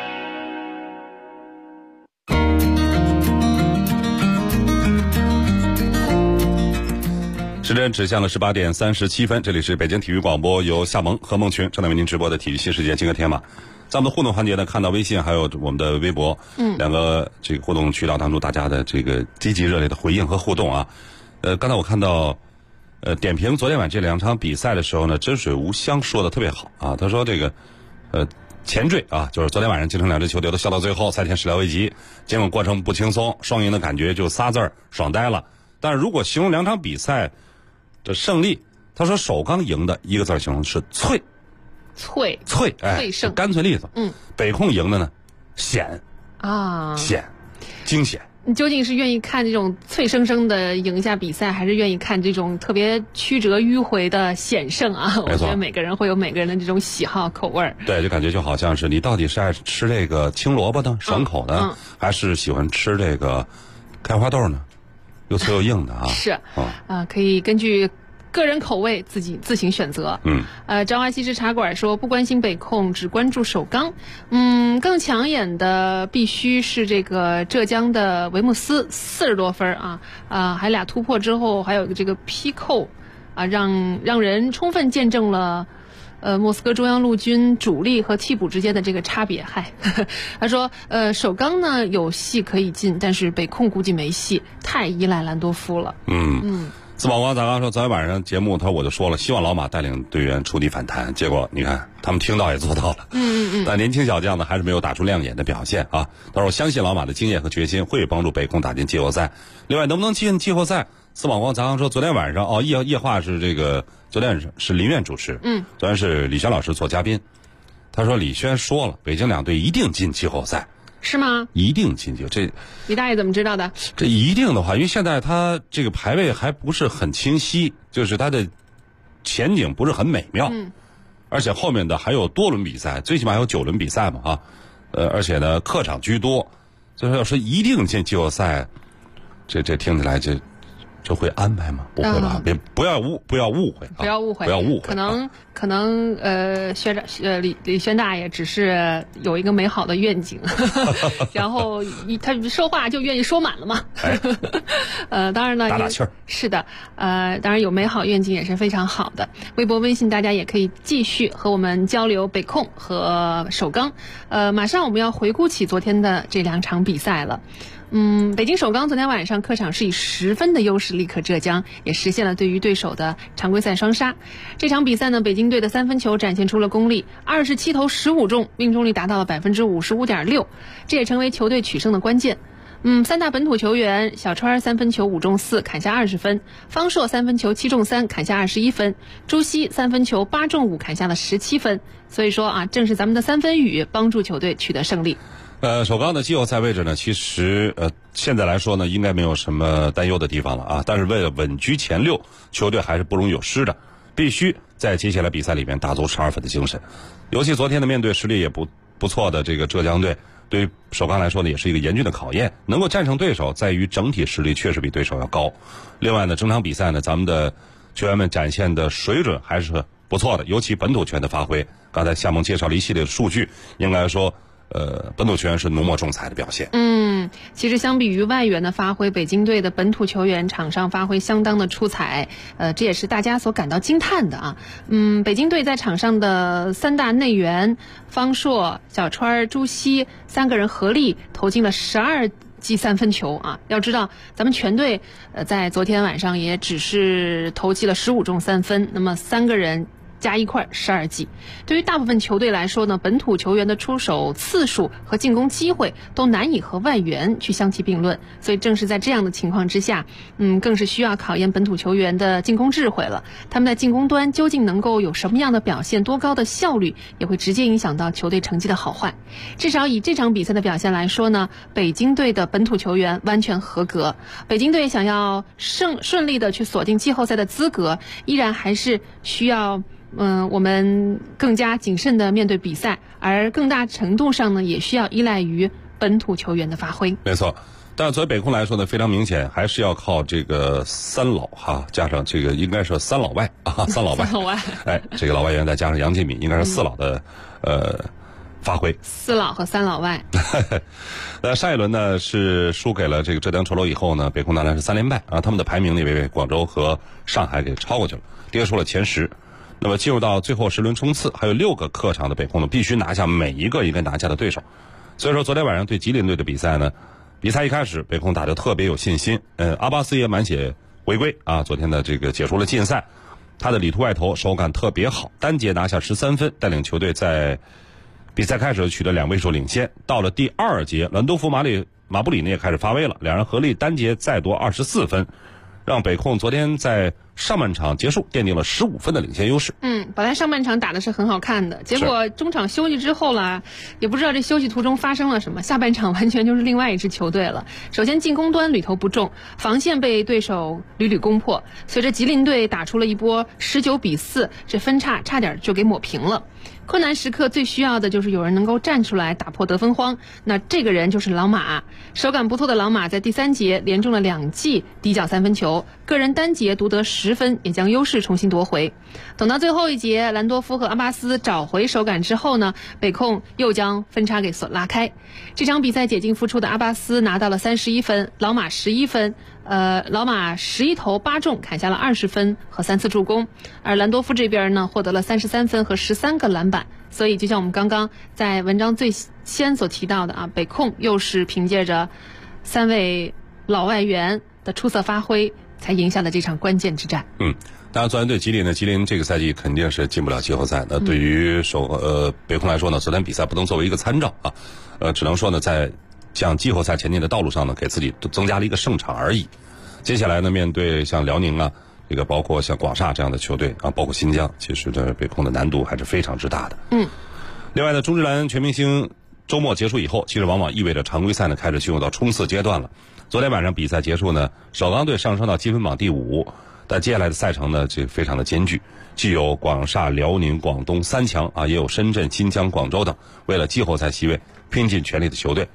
时间指向了18点37分，这里是北京体育广播，由夏萌和孟群正在为您直播的体育新世界金戈铁马。在我们的互动环节呢，看到微信还有我们的微博，两个这个互动渠道当中，大家的这个积极热烈的回应和互动啊。刚才我看到点评昨天晚这2场比赛的时候呢，真水无香说的特别好啊。他说这个前缀啊，就是昨天晚上京城2支球队都笑到最后，赛前始料未及，尽管过程不轻松，双赢的感觉就仨字儿爽呆了。但是如果形容2场比赛的胜利，他说首钢赢的一个字形容是脆， 脆胜， 干脆利索。北控赢的呢，险惊险。 你究竟是愿意看这种脆生生的赢下比赛，还是愿意看这种特别曲折迂回的险胜啊？我觉得每个人会有每个人的这种喜好口味。 对，就感觉就好像是你到底是爱吃这个青萝卜呢，爽口的，还是喜欢吃这个开花豆呢，又脆又硬的啊？ 是可以根据个人口味自己自行选择。朝花夕拾茶馆说不关心北控，只关注首钢。更抢眼的必须是这个浙江的维穆斯40多分还俩突破之后，还有这个劈扣让人充分见证了莫斯科中央陆军主力和替补之间的这个差别。他说首钢呢有戏可以进，但是北控估计没戏，太依赖兰多夫了。 自保光咱刚说昨天晚上节目我就说了，希望老马带领队员触底反弹，结果你看他们听到也做到了。但年轻小将呢还是没有打出亮眼的表现啊。但是我相信老马的经验和决心会帮助北控打进季后赛。另外能不能进季后赛，自保光咱刚说昨天晚上夜话是这个昨天是林苑主持，昨天是李轩老师做嘉宾。他说李轩说了，北京2队一定进季后赛。 是吗？ 一定进球，这李大爷怎么知道的？ 这一定的话，因为现在他这个排位还不是很清晰，就是他的前景不是很美妙。而且后面的还有多轮比赛，最起码有9轮比赛嘛而且呢客场居多，所以说要说一定进季后赛，这听起来这这会安排吗？不会吧？不要误会， 不要误会， 不要误会。 可能学长李轩大爷只是有一个美好的愿景，然后他说话就愿意说满了嘛。当然呢， 打气儿。 是的，当然有美好愿景也是非常好的。微博、微信大家也可以继续和我们交流北控和首钢。马上我们要回顾起昨天的这2场比赛了。北京首钢昨天晚上客场是以10分的优势力克浙江，也实现了对于对手的常规赛双杀。这场比赛呢，北京队的3分球展现出了功力，27投15中，命中率达到了55.6%，这也成为球队取胜的关键。3大本土球员，小川3分球5中4，砍下20分；方硕3分球7中3，砍下21分；朱熹3分球8中5，砍下了17分。所以说啊，正是咱们的3分雨帮助球队取得胜利。 首钢的季后赛位置呢，其实现在来说呢，应该没有什么担忧的地方了啊。但是为了稳居前6，球队还是不容有失的，必须在接下来比赛里面打足12分的精神。尤其昨天的面对实力也不错的这个浙江队，对于首钢来说呢，也是一个严峻的考验。能够战胜对手，在于整体实力确实比对手要高。另外呢，整场比赛呢，咱们的球员们展现的水准还是不错的，尤其本土球员的发挥。刚才夏萌介绍了一系列的数据，应该说本土球员是浓墨重彩的表现。 其实相比于外援的发挥，北京队的本土球员场上发挥相当的出彩，这也是大家所感到惊叹的啊。北京队在场上的3大内援方硕、小川、朱熹3个人合力投进了12记3分球啊！要知道，咱们全队在昨天晚上也只是投进了15中3分，那么3个人加一块12记。对于大部分球队来说呢，本土球员的出手次数和进攻机会都难以和外援去相提并论，所以正是在这样的情况之下，更是需要考验本土球员的进攻智慧了。他们在进攻端究竟能够有什么样的表现，多高的效率，也会直接影响到球队成绩的好坏。至少以这场比赛的表现来说呢，北京队的本土球员完全合格。北京队想要顺利的去锁定季后赛的资格，依然还是需要我们更加谨慎的面对比赛，而更大程度上呢，也需要依赖于本土球员的发挥。 没错，但是作为北控来说呢，非常明显还是要靠这个3老哈，加上这个应该是3老外啊，3老外， 3老外， 这个老外援再加上杨继敏，应该是4老的发挥。 4老和3老外。 那上一轮呢是输给了这个浙江筹楼以后呢，北控男篮是3连败啊，他们的排名呢也被广州和上海给超过去了，跌出了前10。那么进入到最后10轮冲刺，还有6个客场的北控呢，必须拿下每一个应该拿下的对手。所以说昨天晚上对吉林队的比赛呢，比赛一开始北控打得特别有信心，阿巴斯也满血回归啊，昨天的这个解除了禁赛，他的里突外投手感特别好，单节拿下13分，带领球队在比赛开始取得2位数领先。到了第2节，兰多夫马布里呢也开始发威了，两人合力单节再夺24分，让北控昨天在上半场结束奠定了15分的领先优势。 本来上半场打的是很好看的，结果中场休息之后啦，也不知道这休息途中发生了什么，下半场完全就是另外一支球队了。首先进攻端屡投不中，防线被对手屡屡攻破，随着吉林队打出了一波19-4，这分差差点就给抹平了。困难时刻最需要的就是有人能够站出来打破得分荒，那这个人就是老马。手感不错的老马在第3节连中了2记底角3分球，个人单节独得10分，也将优势重新夺回。等到最后一节，兰多夫和阿巴斯找回手感之后呢，北控又将分差给所拉开。这场比赛解禁复出的阿巴斯拿到了31分，老马11分。老马11投8中，砍下了20分和3次助攻，而兰多夫这边呢获得了33分和13个篮板。所以就像我们刚刚在文章最先所提到的啊，北控又是凭借着3位老外援的出色发挥，才赢下了这场关键之战。 当然，昨天对吉林呢，吉林这个赛季肯定是进不了季后赛。那对于北控来说呢，昨天比赛不能作为一个参照啊，只能说呢，在向季后赛前进的道路上呢，给自己增加了一个胜场而已。接下来呢，面对像辽宁啊，这个包括像广厦这样的球队啊，包括新疆，其实这北控的难度还是非常之大的。另外呢，中职篮全明星周末结束以后，其实往往意味着常规赛呢开始进入到冲刺阶段了。昨天晚上比赛结束呢，首钢队上升到积分榜第5，但接下来的赛程呢，这非常的艰巨，既有广厦、辽宁、广东3强啊，也有深圳、新疆、广州等为了季后赛席位拼尽全力的球队。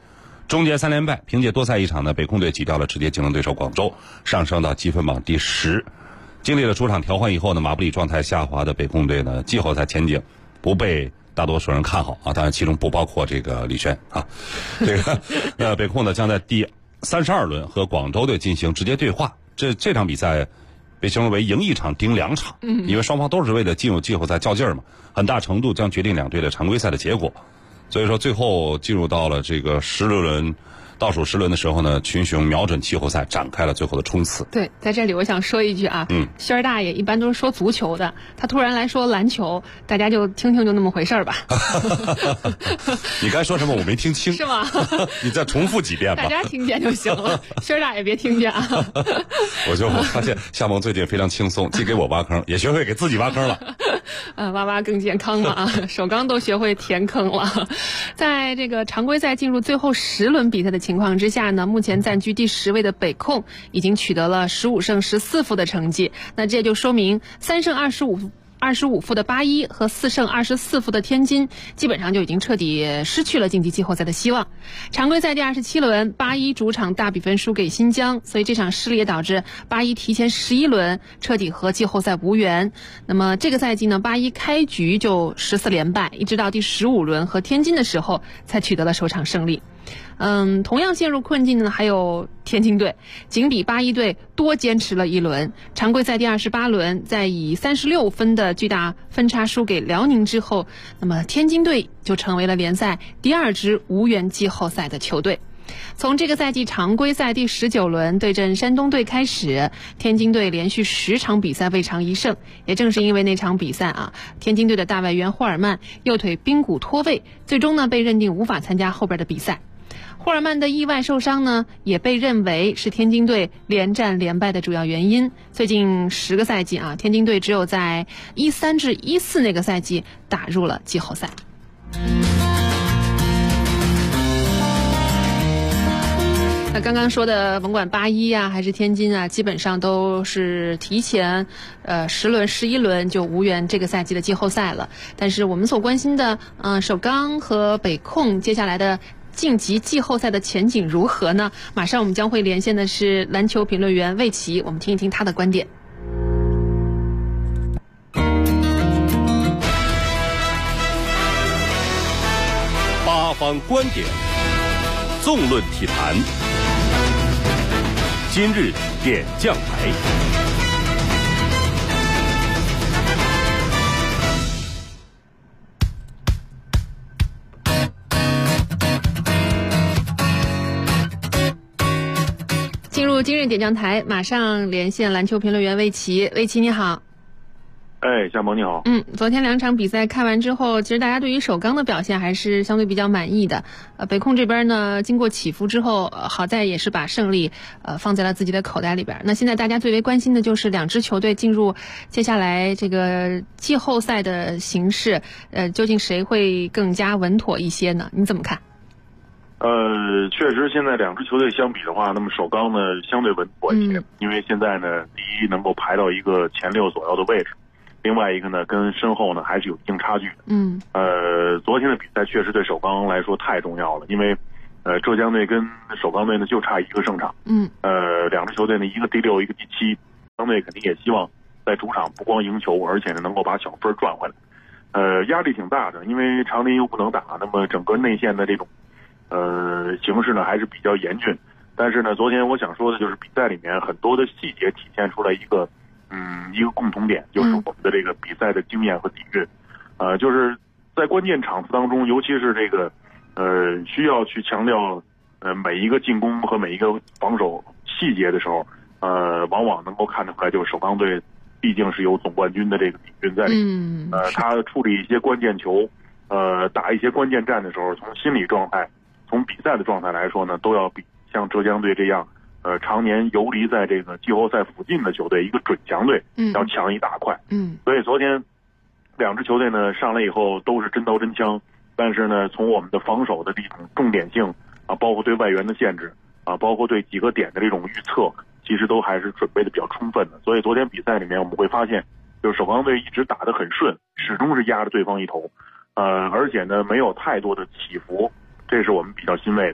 终结3连败，凭借多赛一场呢，北控队挤掉了直接竞争对手广州，上升到积分榜第10。经历了主场调换以后呢，马布里状态下滑的北控队呢，季后赛前景不被大多数人看好啊，当然其中不包括这个李轩啊。这个北控呢将在第32轮和广州队进行直接对话，这场比赛被形容为赢一场顶2场，因为双方都是为了进入季后赛较劲儿嘛，很大程度将决定两队的常规赛的结果。所以说最后进入到了这个16轮倒数10轮的时候呢，群雄瞄准季后赛展开了最后的冲刺。 对，在这里我想说一句啊，轩儿大爷一般都是说足球的，他突然来说篮球，大家就听听就那么回事儿吧。 你该说什么我没听清， 是吗？ 你再重复几遍吧。 大家听见就行了，轩儿大爷别听见啊。 我发现夏萌最近非常轻松，既给我挖坑，也学会给自己挖坑了。 挖更健康了啊！首钢都学会填坑了。在这个常规赛进入最后10轮比赛的情况之下呢，目前暂居第10位的北控已经取得了15胜14负的成绩。那这就说明3胜25负的81和4胜24负的天津，基本上就已经彻底失去了晋级季后赛的希望。常规赛第27轮，81主场大比分输给新疆，所以这场失利也导致81提前11轮彻底和季后赛无缘。那么这个赛季呢，81开局就14连败，一直到第15轮和天津的时候才取得了首场胜利。同样陷入困境的还有天津队，仅比81队多坚持了一轮。常规赛第28轮，在以36分的巨大分差输给辽宁之后，那么天津队就成为了联赛第2支无缘季后赛的球队。从这个赛季常规赛第19轮对阵山东队开始，天津队连续10场比赛未尝一胜。也正是因为那场比赛啊，天津队的大外援霍尔曼右腿髌骨脱位，最终呢被认定无法参加后边的比赛。霍尔曼的意外受伤呢，也被认为是天津队连战连败的主要原因。最近10个赛季啊，天津队只有在13至14那个赛季打入了季后赛。那刚刚说的甭管81啊还是天津啊，基本上都是提前10轮11轮就无缘这个赛季的季后赛了。但是我们所关心的首钢和北控接下来的晋级季后赛的前景如何呢？马上我们将会连线的是篮球评论员魏奇，我们听一听他的观点。 八方观点，纵论体坛，今日点将牌。 进入今日点将台，马上连线篮球评论员魏奇。魏奇你好。 夏萌你好。 昨天2场比赛看完之后，其实大家对于首钢的表现还是相对比较满意的。北控这边呢，经过起伏之后，好在也是把胜利放在了自己的口袋里边。那现在大家最为关心的就是2支球队进入接下来这个季后赛的形势，究竟谁会更加稳妥一些呢？你怎么看？ 确实现在2支球队相比的话，那么首钢呢相对稳妥一些，因为现在呢第一能够排到一个前6左右的位置，另外一个呢跟身后呢还是有一定差距的。昨天的比赛确实对首钢来说太重要了，因为浙江队跟首钢队呢就差1个胜场。2支球队呢一个第6一个第7，钢队肯定也希望在主场不光赢球，而且呢能够把小分赚回来。压力挺大的，因为常年又不能打，那么整个内线的这种形势呢还是比较严峻。但是呢昨天我想说的就是比赛里面很多的细节体现出来一个共同点，就是我们的这个比赛的经验和底蕴。就是在关键场次当中，尤其是这个需要去强调每一个进攻和每一个防守细节的时候，往往能够看得出来，就是首钢队毕竟是有总冠军的这个底蕴在里面。他处理一些关键球，打一些关键战的时候，从心理状态，从比赛的状态来说呢，都要比像浙江队这样常年游离在这个季后赛附近的球队，一个准强队要强一大块。所以昨天2支球队呢上来以后都是真刀真枪，但是呢从我们的防守的这种重点性啊，包括对外援的限制啊，包括对几个点的这种预测，其实都还是准备的比较充分的。所以昨天比赛里面我们会发现，就是首钢队一直打得很顺，始终是压着对方一头，而且呢没有太多的起伏，这是我们比较欣慰的。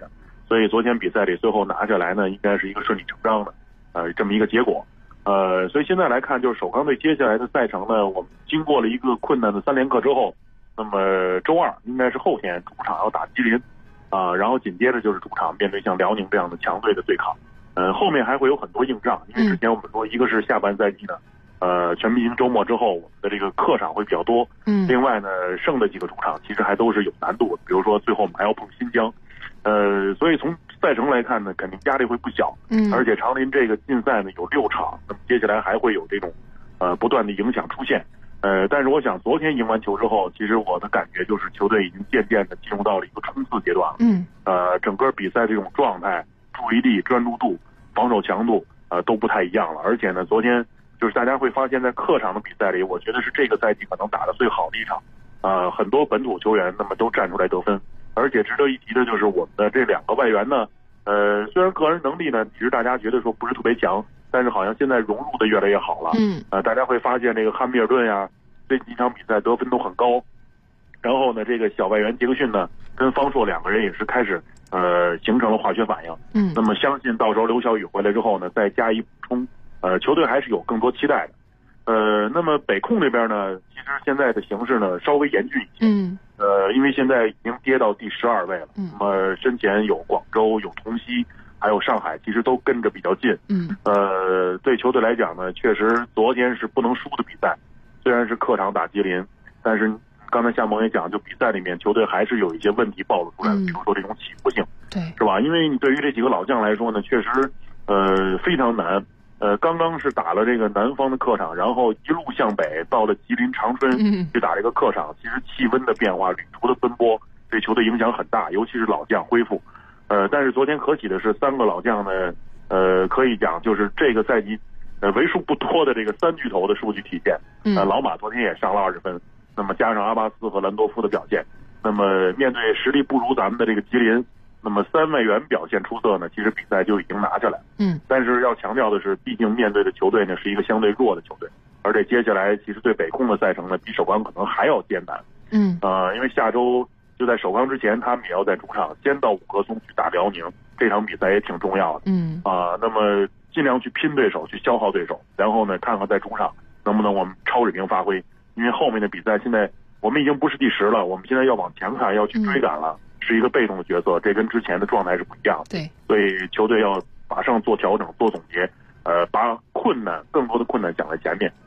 所以昨天比赛里最后拿下来呢，应该是一个顺理成章的这么一个结果。所以现在来看，就是首钢队接下来的赛程呢，我们经过了一个困难的3连客之后，那么周二应该是后天主场要打吉林，然后紧接着就是主场面对像辽宁这样的强队的对抗。后面还会有很多硬仗，因为之前我们说，一个是下半赛季呢，全明星周末之后，我们的这个客场会比较多。另外呢，剩的几个主场其实还都是有难度的，比如说最后我们还要碰新疆。所以从赛程来看呢，肯定压力会不小。而且长林这个禁赛呢有6场，那么接下来还会有这种不断的影响出现。但是我想昨天赢完球之后，其实我的感觉就是球队已经渐渐的进入到了一个冲刺阶段了。整个比赛这种状态、注意力、专注度、防守强度都不太一样了。而且呢，昨天就是大家会发现，在客场的比赛里，我觉得是这个赛季可能打得最好的一场。很多本土球员那么都站出来得分。而且值得一提的就是我们的这2个外援呢，虽然个人能力呢，其实大家觉得说不是特别强，但是好像现在融入的越来越好了。大家会发现这个汉密尔顿呀，这几场比赛得分都很高。然后呢，这个小外援杰克逊呢，跟方硕2个人也是开始形成了化学反应。那么相信到时候刘晓宇回来之后呢，再加以补充，球队还是有更多期待的。那么北控这边呢，其实现在的形势呢稍微严峻一些。因为现在已经跌到第12位了。那么身前有广州、有同曦，还有上海，其实都跟着比较近。对球队来讲呢，确实昨天是不能输的比赛，虽然是客场打吉林，但是刚才夏萌也讲，就比赛里面球队还是有一些问题暴露出来的，比如说这种起伏性， 对， 是吧？因为你对于这几个老将来说呢，确实非常难。刚刚是打了这个南方的客场，然后一路向北到了吉林长春去打这个客场，其实气温的变化、旅途的奔波对球队影响很大，尤其是老将恢复。但是昨天可喜的是3个老将呢，可以讲就是这个赛季为数不多的这个3巨头的数据体现。老马昨天也上了20分，那么加上阿巴斯和兰多夫的表现，那么面对实力不如咱们的这个吉林，那么3外援表现出色呢，其实比赛就已经拿下来。但是要强调的是，毕竟面对的球队呢是一个相对弱的球队，而且接下来其实对北控的赛程呢比首钢可能还要艰难。因为下周就在首钢之前，他们也要在主场先到五棵松去打辽宁，这场比赛也挺重要的。那么尽量去拼对手，去消耗对手，然后呢看看在主场能不能我们超水平发挥。因为后面的比赛现在我们已经不是第10了，我们现在要往前看，要去追赶了。是一个被动的角色，这跟之前的状态是不一样的。 对， 所以球队要马上做调整、做总结，把更多的困难讲在前面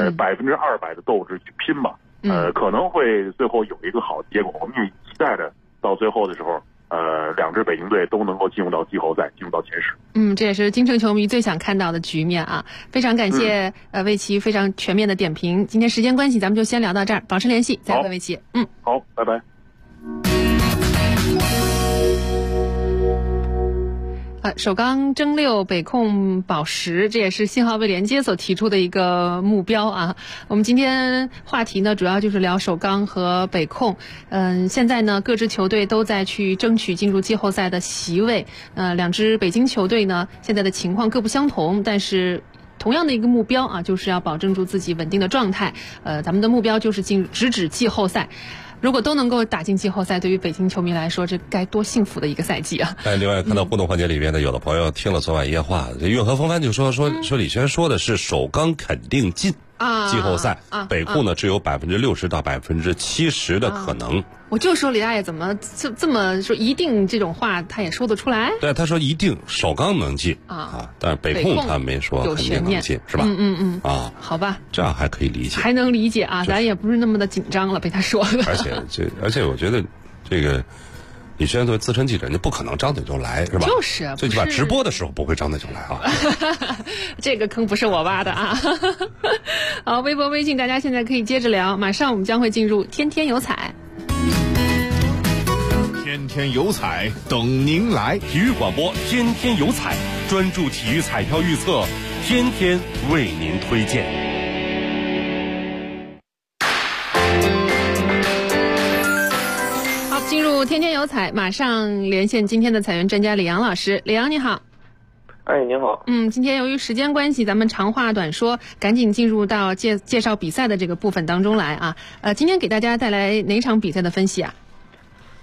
，200%的斗志去拼吧。可能会最后有一个好的结果。我们也期待着到最后的时候，2支北京队都能够进入到季后赛，进入到前10。 这也是京城球迷最想看到的局面啊！非常感谢魏奇非常全面的点评。今天时间关系，咱们就先聊到这儿，保持联系，再会魏奇。 好，拜拜。 首钢争6，北控保10，这也是信号卫连接所提出的一个目标啊。我们今天话题呢，主要就是聊首钢和北控。现在呢，各支球队都在去争取进入季后赛的席位。2支北京球队呢，现在的情况各不相同，但是同样的一个目标啊，就是要保证住自己稳定的状态。咱们的目标就是直指季后赛。如果都能够打进季后赛，对于北京球迷来说，这该多幸福的一个赛季啊！ 另外看到互动环节里边呢，有的朋友听了昨晚夜话，这运河风帆就说李轩说的是首钢肯定进季后赛，北控呢只有60%到70%的可能。 我就说李大爷怎么这么说一定这种话他也说得出来？ 对，他说一定首钢能进但是北控他没说肯定能进，是吧？ 好吧， 这样还可以理解， 还能理解啊，咱也不是那么的紧张了，被他说的。 而且我觉得这个李轩作为资深记者，你不可能张嘴就来，是吧？ 就是最起码直播的时候不会张嘴就来啊。 这个坑不是我挖的啊。好，微博微信大家现在可以接着聊，马上我们将会进入天天有彩。 天天有彩等您来， 体育广播天天有彩，专注体育彩票预测，天天为您推荐。 好，进入天天有彩，马上连线今天的彩源专家李阳老师。李阳你好。 您好。 今天由于时间关系，咱们长话短说，赶紧进入到介绍比赛的这个部分当中来啊。今天给大家带来哪场比赛的分析啊？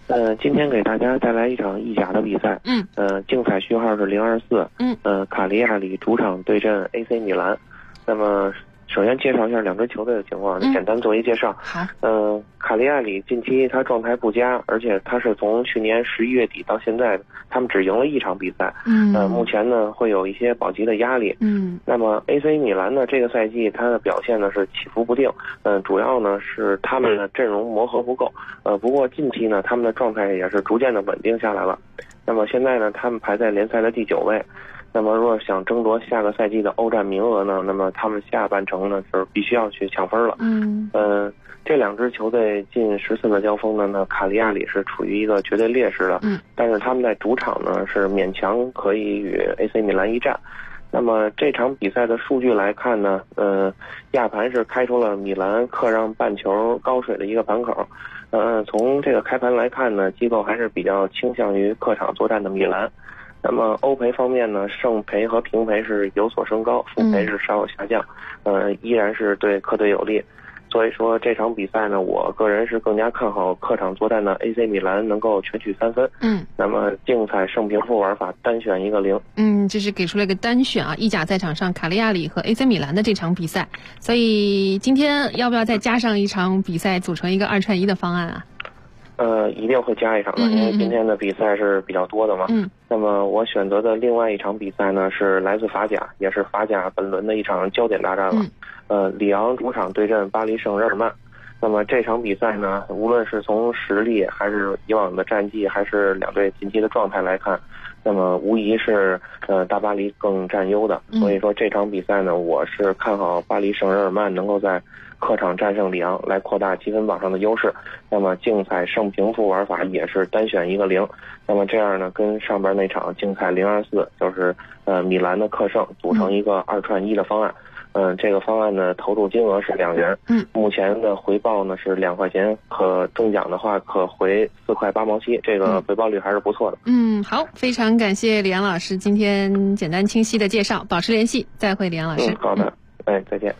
今天给大家带来一场意甲的比赛。竞彩序号是024。卡利亚里主场对阵 AC 米兰。那么首先介绍一下两支球队的情况，简单做一介绍。卡利亚里近期他状态不佳，而且他是从去年11月底到现在，他们只赢了一场比赛。目前呢会有一些保级的压力。那么 AC 米兰呢这个赛季他的表现呢是起伏不定。主要呢是他们的阵容磨合不够。不过近期呢他们的状态也是逐渐的稳定下来了。那么现在呢他们排在联赛的第9位。那么若想争夺下个赛季的欧战名额呢，那么他们下半程呢是必须要去抢分了。这两支球队近10次的交锋呢，卡利亚里是处于一个绝对劣势的。但是他们在主场呢是勉强可以与 AC 米兰一战。那么这场比赛的数据来看呢，亚盘是开出了米兰客让半球高水的一个盘口。从这个开盘来看呢，机构还是比较倾向于客场作战的米兰。那么欧赔方面呢，胜赔和平赔是有所升高，负赔是稍有下降，依然是对客队有利。所以说这场比赛呢，我个人是更加看好客场作战的 AC 米兰能够全取3分。那么竞彩胜平负玩法单选一个0。 这是给出了一个单选啊，意甲在场上卡利亚里和 AC 米兰的这场比赛。所以今天要不要再加上一场比赛，组成一个2串1的方案啊？ 一定会加一场的，因为今天的比赛是比较多的嘛。那么我选择的另外一场比赛呢，是来自法甲，也是法甲本轮的一场焦点大战了。里昂主场对阵巴黎圣日耳曼。那么这场比赛呢，无论是从实力还是以往的战绩，还是两队近期的状态来看，那么无疑是大巴黎更占优的。所以说这场比赛呢，我是看好巴黎圣日耳曼能够在客场战胜里昂，来扩大积分榜上的优势。那么竞彩胜平负玩法也是单选一个0。那么这样呢，跟上边那场竞彩024就是米兰的客胜组成一个2串1的方案。这个方案呢投注金额是2元。目前的回报呢是2块钱，可中奖的话可回4块8毛7，这个回报率还是不错的。 好，非常感谢李阳老师今天简单清晰的介绍，保持联系，再会李阳老师。 好的，再见。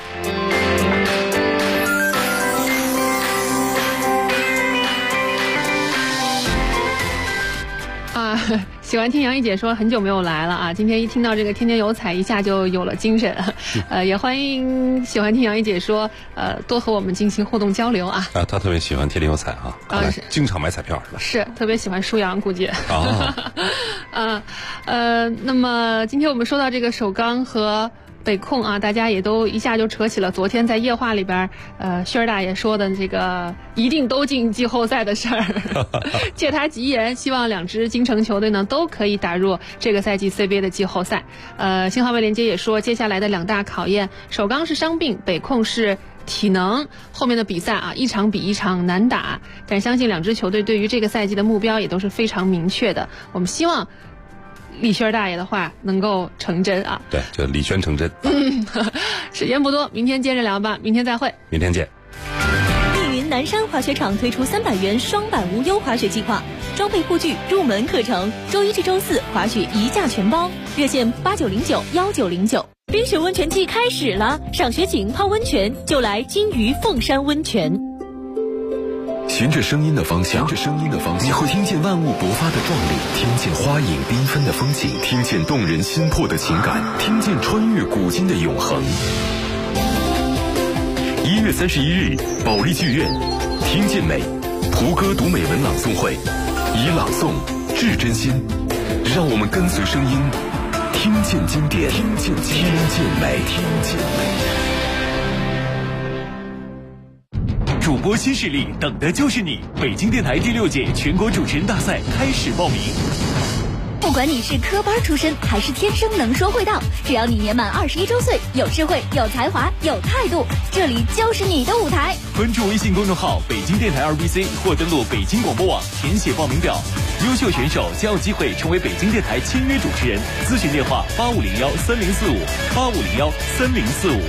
喜欢听杨一姐说很久没有来了啊，今天一听到这个天天有彩，一下就有了精神。也欢迎喜欢听杨一姐说多和我们进行互动交流啊。 她特别喜欢天天有彩啊，经常买彩票是吧？ 是特别喜欢舒阳，估计。那么今天我们说到这个首钢和北控啊，大家也都一下就扯起了昨天在夜话里边薛儿大爷说的这个一定都进季后赛的事儿。借他吉言，希望两支京城球队呢都可以打入这个赛季 CBA 的季后赛。新华卫连接也说，接下来的2大考验，首钢是伤病，北控是体能，后面的比赛啊一场比一场难打，但相信两支球队对于这个赛季的目标也都是非常明确的。我们希望李轩大爷的话能够成真啊！ 对，就李轩成真。 时间不多，明天接着聊吧，明天再会， 明天见。 密云南山滑雪场推出300元双板无忧滑雪计划，装备护具、入门课程，周1至周4滑雪一价全包，热线89091909。冰雪温泉季开始了，赏雪景、泡温泉就来金鱼凤山温泉。 循着声音的方向，你会听见万物勃发的壮丽，听见花影缤纷的风景，听见动人心魄的情感，听见穿越古今的永恒。1月31日，保利剧院，听见美，蒲歌读美文朗诵会，以朗诵致真心，让我们跟随声音，听见经典，听见美。 主播新势力，等的就是你！北京电台第6届全国主持人大赛开始报名。 不管你是科班出身还是天生能说会道，只要你年满21周岁，有智慧、有才华、有态度，这里就是你的舞台。 关注微信公众号北京电台2BC 或登录北京广播网填写报名表，优秀选手将有机会成为北京电台签约主持人。咨询电话85013045，85013045。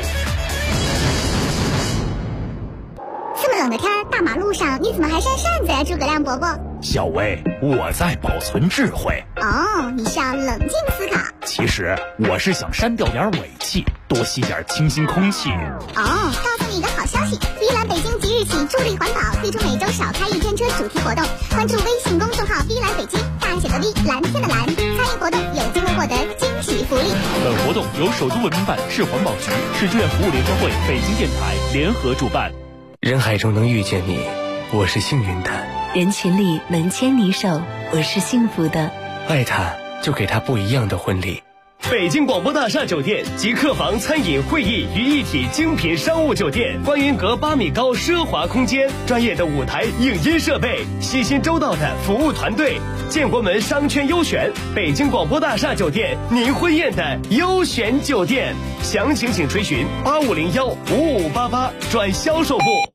这么冷的天，大马路上你怎么还扇扇子呀，诸葛亮伯伯？ 小薇，我在保存智慧。 哦，你是要冷静思考。 其实我是想删掉点尾气，多吸点清新空气。 哦，告诉你一个好消息，依兰北京即日起助力环保，推出每周少开1天车主题活动，关注微信公众号 V 蓝北京，大写的 V 蓝天的蓝，参与活动有机会获得惊喜福利。 本活动由首都文明办、市环保局、市志愿服务联合会、北京电台联合主办。 人海中能遇见你，我是幸运的； 人群里能牵你手，我是幸福的。 爱他，就给他不一样的婚礼。 北京广播大厦酒店集客房、餐饮、会议于一体精品商务酒店，观云阁8米高奢华空间，专业的舞台影音设备，细心周到的服务团队，建国门商圈优选，北京广播大厦酒店，您婚宴的优选酒店。详情请垂询85015588转销售部。